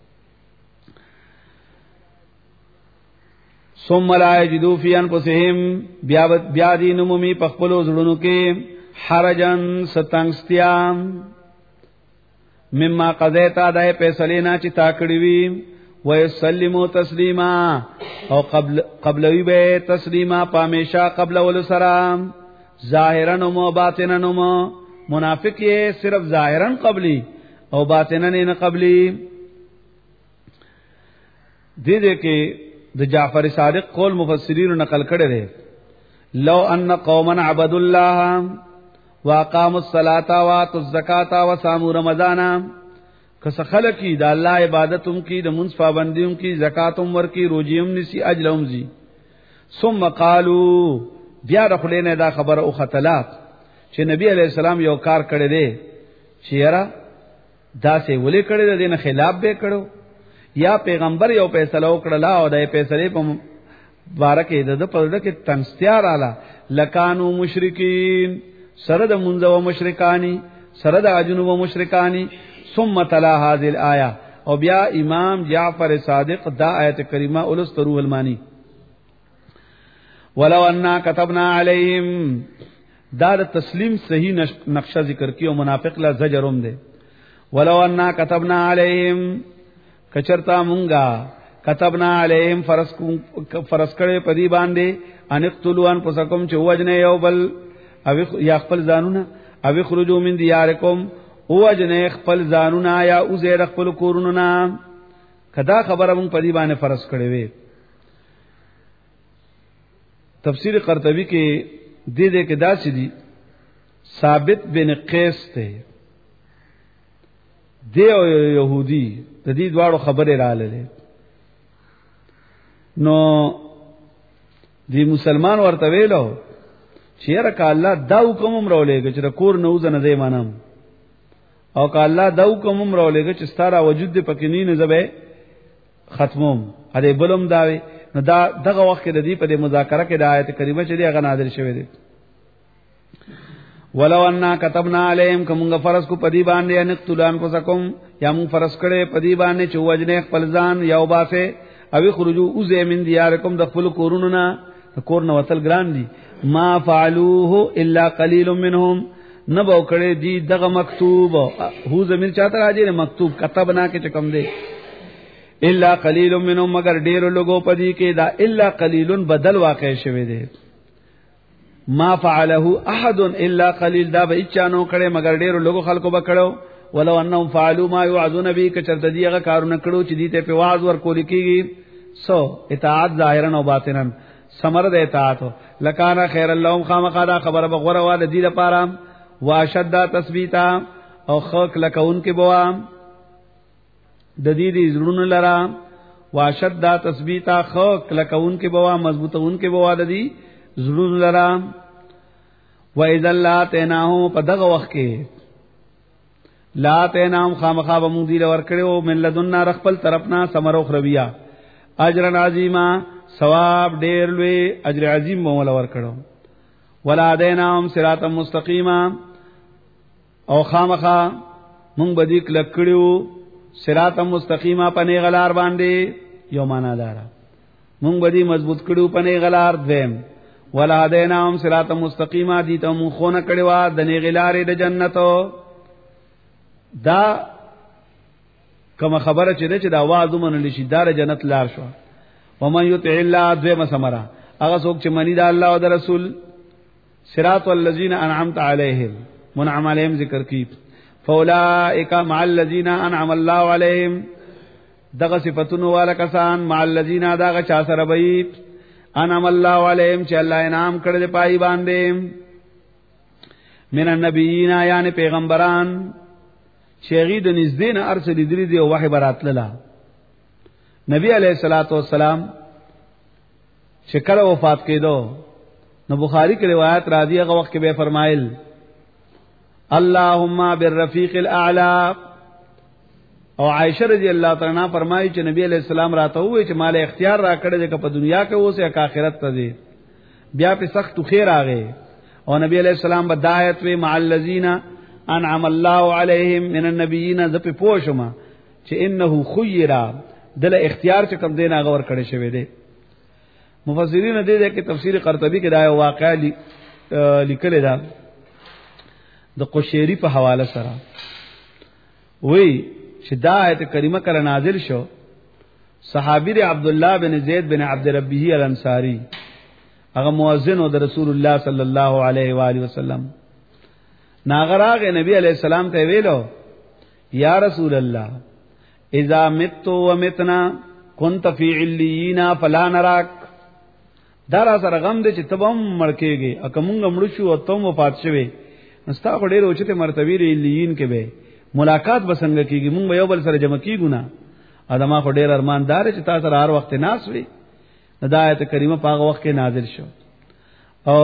ثم لا یجدوا فی انفسهم، بیا دین مومی پخپلو زړونو کې حرجن ستنګستیا مما قضیتا دای فیصله نه چې تا کړی وی، ويسلموا تسلیما، او قبلوی به تسلیما پامیشا قبل ول سلام، ظاهرا و باطنا، منافق یې صرف ظاهرا قبلی او باطنا نه قبلی. دې کې د جعفر صادق قول مفسرین نقل کړي دي، لو ان قوما عبدوا الله واقاموا الصلاه واتوا الزکات وصاموا رمضان، کس خلقی د الله عبادتوم کی د منص پابندیوم کی زکاتوم ورکی روزیم نسی اجلهم زی، ثم قالوا بیا رخلینه دا خبر او خطلات چې نبی علیہ السلام یو کار کړی دی چې یاره دا سه ولې کړی دی نه خلاف به کړو، یا پیغمبر یو فیصله وکړه او د فیصله په بارکه د پرده کې تنستیار اعلی لکانو مشرکین، سره د منځ او مشرکانی، سره د اجنو او مشرکانی. ثم تلا هذه الايه، او بیا امام جعفر صادق دا آیت کریمه اولست روح المانی، ولو اننا كتبنا عليهم، دا د تسلیم صحیح نقشہ ذکر کی او منافق لا زجرهم ده. ولو اننا كتبنا عليهم، کچرتا مونږه كتبنا عليهم فرض کړي پدی باندې ان اقتلوا انفسکم چې وجنه یو بل او یا خپل ځانونه، او خرجوا من دیارکم وجنه خپل ځانونه یا او زیر خپل کورونه نه، کدا خبره مونږ پدی باندې فرض کړي وي. تفسیر قرطبی کې دې کې دا سدي ثابت بن قیس ته دی او يهودي د دې دواړو خبره را لله، نو دی مسلمان ورته ویلو چې رکه الله دا حکم امرولېږي چې کور نه وزنه دی مانم، او که الله دا حکم امرولېږي چې ستاره وجود دې پکې نه زبې ختموم، هدي بلوم داوي نو دا دغه وخت کې د دې په دې مذاکره کې د آیت کریمه چې هغه نازل شوه دی ولو اننا كتبنا عليهم کومه فرض کو پدی باندې ان قتلان پسکم یا مون فرض کړي پدی باندې چې وجنه خپل ځان یو باسه او خرجو اوزه من دیارکم د خپل کوروننا کور نو وتل ګران دي ما فعلوه الا قليل منهم نبو کړي دي دغه مکتوب هو زمير چاته راځي مکتوب كتبنا کې چکم دي الا قليل منهم مگر ډیر لوګو پدی کې دا الا قليل بدل واقع شوه دي ما فعله احد الا قليل دا به اچانو کړي مگر ډیر لوګو خلکو به کړو ولو انهم فعلوا ما يوعظون به کچرته دیغه کارونه کړو چې دې ته په واعظ ور کول کېږي سو اطاعت ظاهرا او باطنا ثمر د اطاعت لکانا خیر اللهم خامقدا خبر بغوره وال دې لپاره واشد تثبیتا او خلق لکون کې بوا د دې زړونو لرا واشد تثبیتا خلق لکون کې بوا مضبوطون کې بوا د دې زړونو لرا و اذا لا تناهو په دغه وخت کې لا تنام خامخاب مون دی لور کړو من لدنا رخل طرفنا سمرو خرویا اجر عظیما ثواب ډیر لوی اجر عظیم مول ور کړو ولا دینام صراط مستقیما او خامخا مون بدیک لکړو صراط مستقیما پنه غلار باندې یو معنا دارا مون بدی مضبوط کړو پنه غلار دیم ولا دینام صراط مستقیما دي ته مون خونه کړوا د نه غلارې د جنتو دا کوم خبره چې د आवाज ومنل شي دار جنت لار شو ومن یطع الله ذم سمرا هغه څوک چې منی د الله او د رسول صراط الذين انعمت عليهم منعم عليهم ذکر کی فاولئک مع الذين انعم الله عليهم دغه صفاتونو والا کسان مع الذين دغه چا سره وي انعم الله عليهم چې الله انعام کړی پای باندې من النبیین یعنی پیغمبران شهید نزدین ارسل دری دی وحی براتللا نبی علیہ الصلوۃ والسلام شکر وفات کېدو نو بخاری کی روایت را دی هغه وخت کې به فرمایل اللهم بالرفیق الاعلى او عائشہ رضی اللہ تعالی عنہا فرمایي چې نبی علیہ السلام راته وې چې مال اختیار را کړی چې په دنیا کې اوسه یا آخرت ته دی بیا په سخت خیر راغی او نبی علیہ السلام بدایت وی مع الذین انعم الله عليهم من النبيين ذ په پوښما چې انه خيرا دل اختیار چې کوم دین هغه ور کړی شوی دی مفسرین دې کې تفسیر قرطبی کې دا واقعا لیکل دا د قشيري په حواله سره وی چې دا آیت کریمه کله نازل شو صحابی عبد الله بن زید بن عبد ربه الانصاری هغه مؤذن او د رسول الله صلی الله علیه و آله وسلم ناغراغ نبی علیہ السلام ته ویلو یا رسول الله اذا مت ومتنا كنت في عليين فلا نراك دا را سره غم دې چې تبم مړکېږي اکمونګ مړ شو او تم وفات شوه مستا په ډېر اوچته مرتبه لري عليين کې به ملاقات بسنګ کیږي مونږ یو بل سره جمع کیږو نه ادمه په ډېر ارماندار چې تاسو سره هر وخت ناس وي هدایت کریمه په هغه وخت کې نازل شو او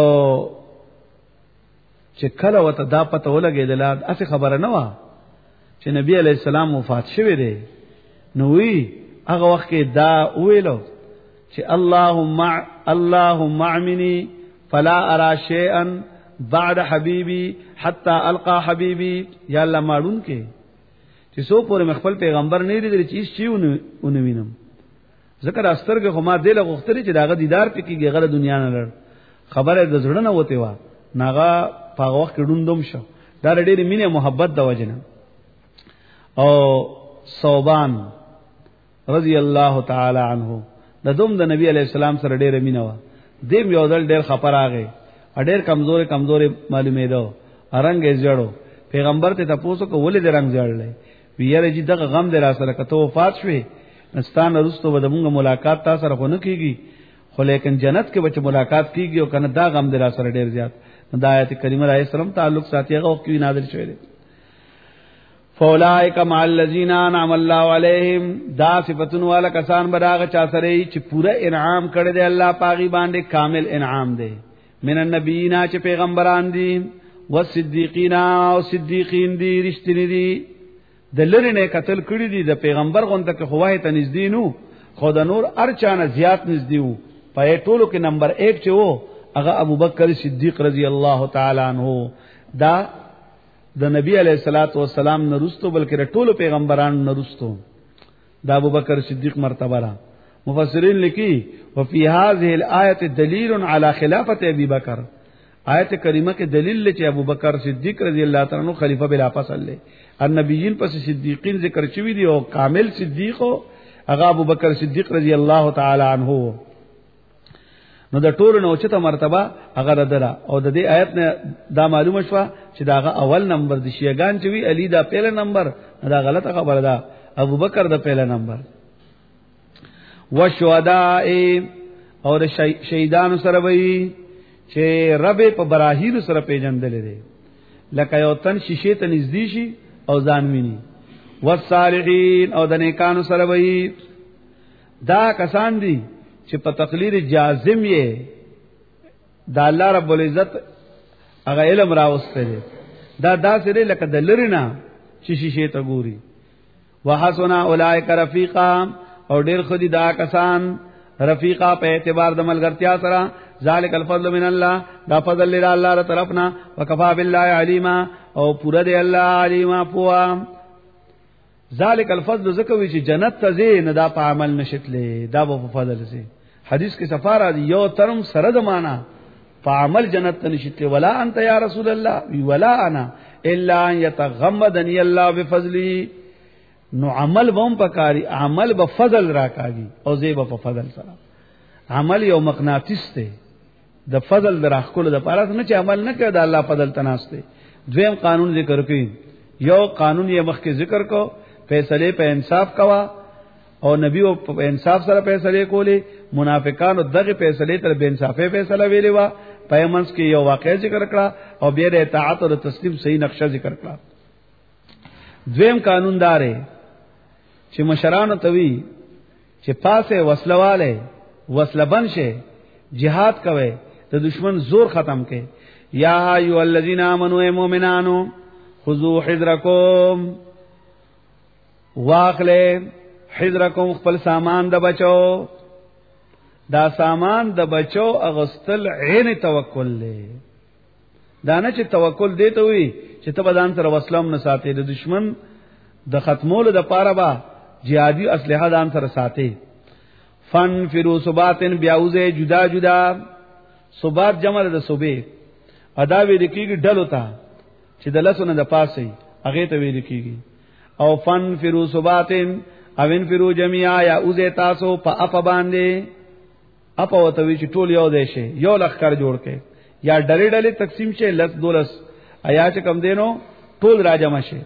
چې کله وته دا پته ولګېدل اته خبره نه و چې نبی علی السلام وفات شوی دی نو وی هغه وخت کې دا ویلو چې اللهم اعمني فلا ارى شيئا بعد حبيبي حتى القى حبيبي یا الله ماړون کې چې سو پورې مخبل پیغمبر نه لري چې شیونه وینم ذکر استرګه خو ما دله غوښتري چې داغه دیدار پکې غره دنیا نه لړ خبره د زړه نه وته و ناغه په وخت کې ډوندوم شو دا ډېر مینه محبت د وجنه او صوبان رضی الله تعالی عنہ د دوم د نبی علی السلام سره ډېر مینه و دیم یو ځل ډېر خپراغه ډېر کمزوري معلومه ده رنگ یې جوړو پیغمبر ته تاسو کو ولې د رنگ جوړلې ویره چې دغه غم در سره کته وفات شوه نستان رستو به موږ ملاقات تاسو سره خو نه کیږي خو لیکن جنت کې بچ ملاقات کیږي او کنه دا غم در سره ډېر زیات د آیت کریمه علیه السلام تعلق ساتي هغه وخت کې نازل شوی دی فاولائک مع الذین انعم الله علیهم دا صفاتون والا کسان بداغه چا سره چې پورا انعام کړی دی الله پاغي باندې کامل انعام دی من النبیین چې پیغمبران دي والصدیقین او صدیقین دي رښتینی دي د لری نه قتل کړی دي د پیغمبر غونډه کې خوای ته نږدې نو خو د نور ارچانه زیات نږدې وو په ټولو کې نمبر 1 چې وو هغه ابوبکر صدیق رضی الله تعالی عنہ. دا د نبی علیہ الصلوۃ والسلام نه رستو بلکې ټولو پیغمبرانو نه رستو دا ابوبکر صدیق مرتبه را. مفسرین لیکي وفي هذه الايه دلیل علی خلافت ابي بکر. آیت کریمه کې دلیل لري چې ابوبکر صدیق رضی الله تعالی عنہ خلیفہ بلا فصل له النبیین پس صدیقین ذکر شوی دی او کامل صدیق هغه ابوبکر صدیق رضی الله تعالی عنہ. نو د ټولو نو چته مرتبه هغه ردره او د دې آیت نه دا معلومه شو چې دا اول نمبر د شیعاګان چې وی علی دا پهله نمبر دا غلطه خبره ده ابوبکر دا پهله نمبر. وشهداء او د شهیدانو سره وی چې رب په براهین سره پیژندل دي لکه یو تن شیشه ته نږدې شي او ځان ویني. والصالحین او د نیکانو سره وی دا کسان دي چې په تقلید جازم یې د الله رب العزت هغه علم راوسته دي دا داسې لکه د لرینا چې شیشه ته ګوري. وحسنا اولئک رفیقا او ډیر خدي دا کسان رفیقا په اعتبار د ملګرتیا سره. ذالک الفضل من الله دا فضل له الله تعالی طرفنا وکفا بالله علیما او پورا دی الله علیما پوا. ذالک الفضل زکوی چې جنت ته زین دا په عمل نشتلې دا په فضل سي. حدیث کې سفاره دی یو ترم سره د معنا په عمل جنت ته نشتلې. ولا انت یا رسول الله ولا انا الا ان يتغمدني الله بفضله. نو عمل بم پکاري عمل به فضل راکاږي او زیب په فضل سره. عمل یو مقناطیس ته د فضل دراخلو د پاره نه چې عمل نه کړه د الله فضل تناسته. دویم قانون ذکر کړي یو قانون یې مخکې ذکر کو فیصله په انصاف کوا او نبی او په انصاف سره فیصله کولې. منافقانو دغه فیصله تر بے انصافه فیصله ویلې وا پیمنس کې یو واقع ذکر کړه او بیا د اطاعت او تسلیم صحیح نقشه ذکر کړه. دویم قانون دار چې مشرانو توی چې پاسه وسلواله وسله بنشه jihad کوي د دشمن زور ختم کړي. یا ایو الذین آمنوا مؤمنانو خذوا حذرکم واخله حذرکم خپل سامان د بچو. دا سامان د بچو اغستل عین توکل له دا نه چې توکل دی ته وي چې ته بدن سره وسلم نه ساتي د دشمن د ختمولو د پاره با جهادي اسلحه دان سره ساتي. فن فرو صباتن بیاوزه جدا جدا صبات جمع د صبح ادا وی لیکيږي ډل ہوتا چې د لسونه د پاسه هغه ته وی لیکيږي. او فن فرو صباتن اوین فرو جميعا یا اوزه تاسو په اپ باندې اپ وتوي چې ټول یو دی شي یو لخر جوړ کې یا ډلې ډلې تقسیم شي لس دولس ایا چې کم دینو ټول راجم شي.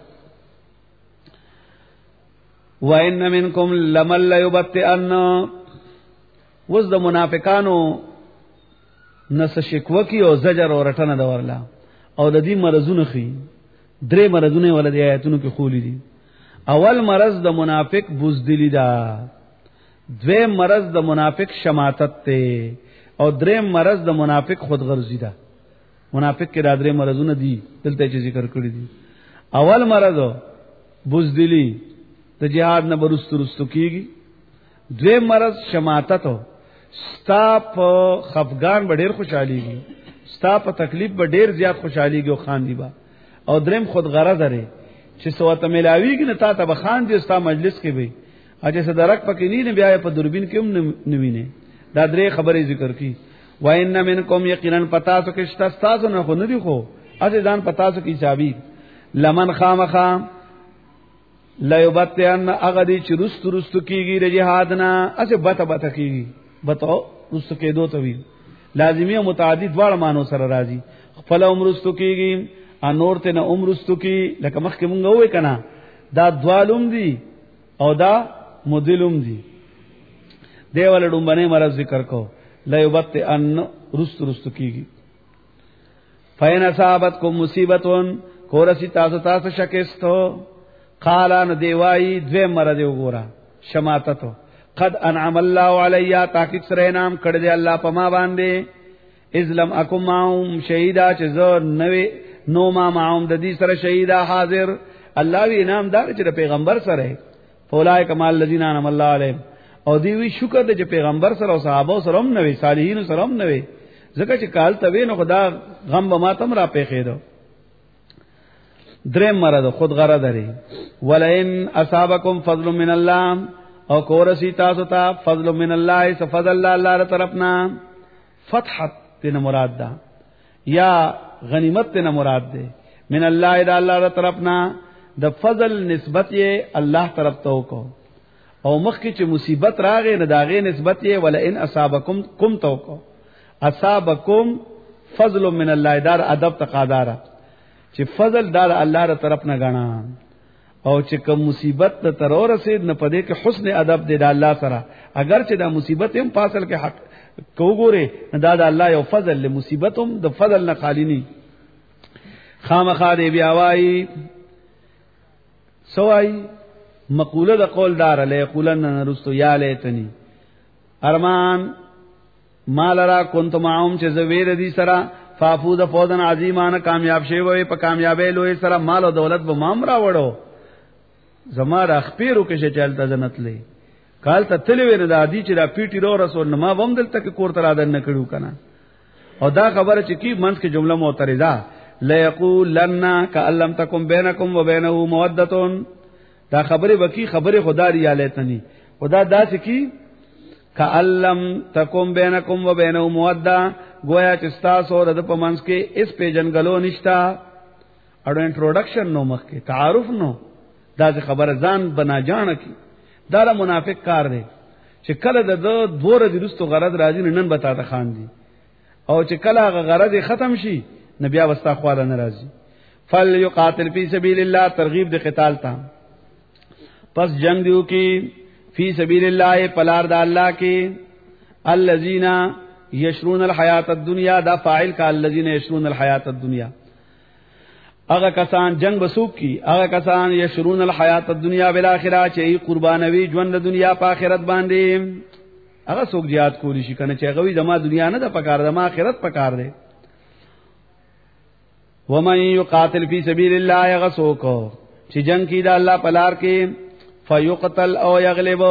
وَإِنَّ مِنْكُمْ لَمَن لَّيُبَطِّئَنَّ وز د منافقانو نس شکوه کی او زجر او رټنه د ورلا او د دې مرزونه خي درې مرزونه ول د آیاتونو کې خولې دي. اول مرز د منافق بوزدلی دا دویم مرز د منافق شماتت ته او دریم مرز د منافق خودغرضی ده. منافق کې دا درې مرزونه دي دلته چې ذکر کړی دي. اول مرز بوزدلی د جهاد نه برستو کیږي. دویم مرز شماتت ستا په خفغان به ډیر خوشاليږي ستا په تکلیف به ډیر زیات خوشاليږي او خاندي با. او دریم خود غرض لري چې سوته ملاویږي نه تا ته به خاندي ستا مجلس کې وي اجه صدرک پکې نه بیا په دوربین کې هم نوینه. دا درې خبرې ذکر کی. وان منکم یقینا پتا تو کې شتا تاسو نه خو نه دی خو اته ځان پتا تو کې چابي لمن خامخا لا یبتئن اغدی چې رستو کیږي د جهاد نه اسه بته کیږي بتاو رستو کې دوه توی لازمی او متعدد واړه مانو سره راځي. خپل عمر رستو کیږي انور ته نه عمر رستو کی لکه مخکې مونږ وې کنا دا دوالوم دي او دا مدلوم دي. دیوال ډومبنه مرز ذکر کو لا یبتئن رستو کیږي. فین اصابتکم مصیبتون کورسی تاسو شکستو قالان دیوائی دوی مرد وګورا شماتتو قد انعم الله علی تحقیق سره انعام کړی دی الله په ما باندې. ازلم اکم معهم شهیدا چې زه نو ما معهم د دې سره شهیدا حاضر. الله وی انعام دار چې پیغمبر سره فولای کمال الذین انعم الله علیهم او دی وی شکر دې چې پیغمبر سره او صحابه سره هم نه وي صالحین سره هم نه وي ځکه چې کال ته نو خدا غم به ماتم را پیخې دو درې مراد خود غرض لري ولئن اصابکم فضل من الله او کورسی تاسو ته فضل من الله فضل الله طرفنا فتحت تن مراد ده یا غنیمت تن مراد ده من الله اذا الله طرفنا د فضل نسبت یې الله طرف ته وکړو او مخکې چې مصیبت راغې نه داغه نسبت یې ولئن اصابکم قم تو کو اصابکم فضل من الله دار ادب تقاداره چې فضل دار الله تر طرف نه غنا او چې کوم مصیبت ته تر رسید نه پدې کې حسن ادب دې د الله سره اگر چې دا مصیبت هم فاصل کې حق کوګوره نه دا د الله یو فضل له مصیبتم د فضل نه خالی نه خامخا دې بیا وای سوای مقوله د قول دار له یقولن نرستو یا لیتنی ارمان مال را كنت معهم چې زویر دي سره فافوز فوزن عظیمانه کامیاب شي وي په کامیابې لوی سره مال او دولت به مامرا وړو زماره خپیرو کې چې چلته جنت لې کال ته تلوي نه دادی چې را پیټي رو رسول نه ما ووم دلته کې کور تر اذن نه کړو کنه او دا خبره چې کی منځ کې جمله معترضه لا یقولن کألم تکم بینکم وبینه موده دا خبره وکي خبره خدا ری الیتنی خدا دا سکی کألم تکم بینکم وبینه موده گویا چې تاسو د پمنس کې اس پیجن غلو نشتا اړو انټروډکشن نو مخ کې تعارف نو دا خبره ځان بنا جان کی دا منافق کار دی چې کله د دوره د رستو غرض راځي نن بتا ته خان دي او چې کله غرض ختم شي نبي واسطه خواله ناراضي فليقاتل فی سبیل الله ترغیب د قتال تا پس جنگ دیو کی فی سبیل الله پلار د الله کې الذین یشرون الحیات الدنیا دا فاعل کا الذین یشرون الحیات الدنیا هغه کسان جنگ بسوک کی هغه کسان یشرون الحیات الدنیا بالاخره چې قربانوي ژوند د دنیا په آخرت باندې هغه څوک jihad کولی شي کنه چې هغه زما دنیا نه د پکار د ما آخرت پکار دی ومن یقاتل فی سبیل الله هغه څوک چې جنگ کی د الله په لار کې فیقتل او یغلب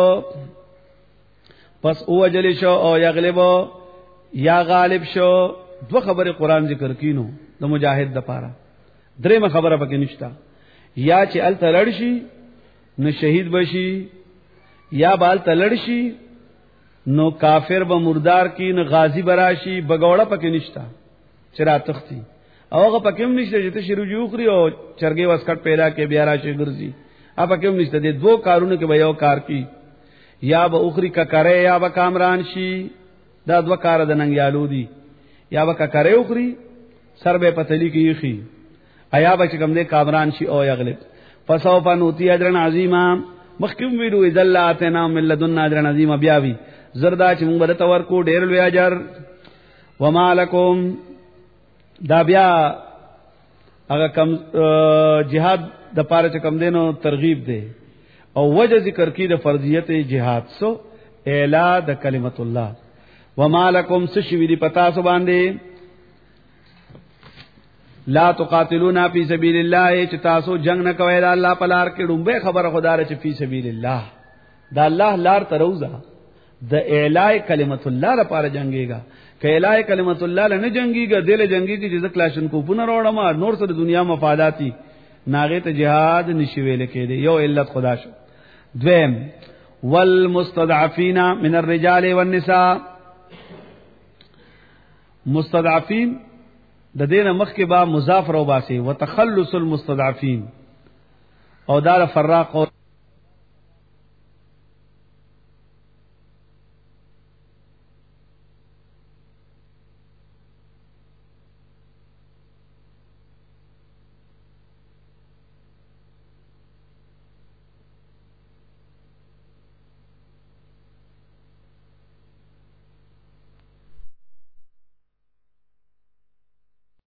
پس او وجل شو او یغلب یا غالب شو دو خبره قران ذکر کینو د مجاهد د پاره درېمه خبره پکې نشتا یا چې ال تلړ شي نو شهید بشي یا بال تلړ شي نو کافر به مردار کی نو غازی براشي بګوړه پکې نشتا چرا تختی او هغه پکې هم نشته چې ته شروع جوخري او چرګي واسکټ پیدا کې بیا راشي ګرځي هغه پکې هم نشته د دوه کارونو کې به یو کار کی یا به اخري کا کرے یا به کامران شي دا دوه کار د ننګیالو دي یا به کا کرے اخري سر به پتلی کې یخي ایا به کوم دې کامران شي او یغلب فسوف نوتی اجر عظیما مخکم ویرو ذلاتنا من لدن اجر عظیما بیا وی زردا چې موږ ورته ورکو ډېر لوی اجر ومالکم دا بیا هغه کم jihad د پاره چې کم دینو ترغیب دی او وجه ذکر کی د فرضیت jihad سو اعلا د کلمت الله ومالکم سشوی دی پتا سو باندې لا تقاتلون فی سبیل الله چې تاسو جنگ نه کوئ د الله په لار کې ډومبه خبره خدای چې فی سبیل الله دا الله لار تروزه د اعلاء کلمت الله لپاره جنگيګا که اعلاء کلمت الله نه جنگيګا دله جنگيږي چې ځکلاشن کو پونه وروړم نور سره دنیا مفاداتی ناغه ته jihad نشي ویل کېده یو علت خدا شو دویم والمستضعفین من الرجال والنساء مستضعفین د دینه مخ کې با مضاف رو باسي وتخلص المستضعفين او دار فراق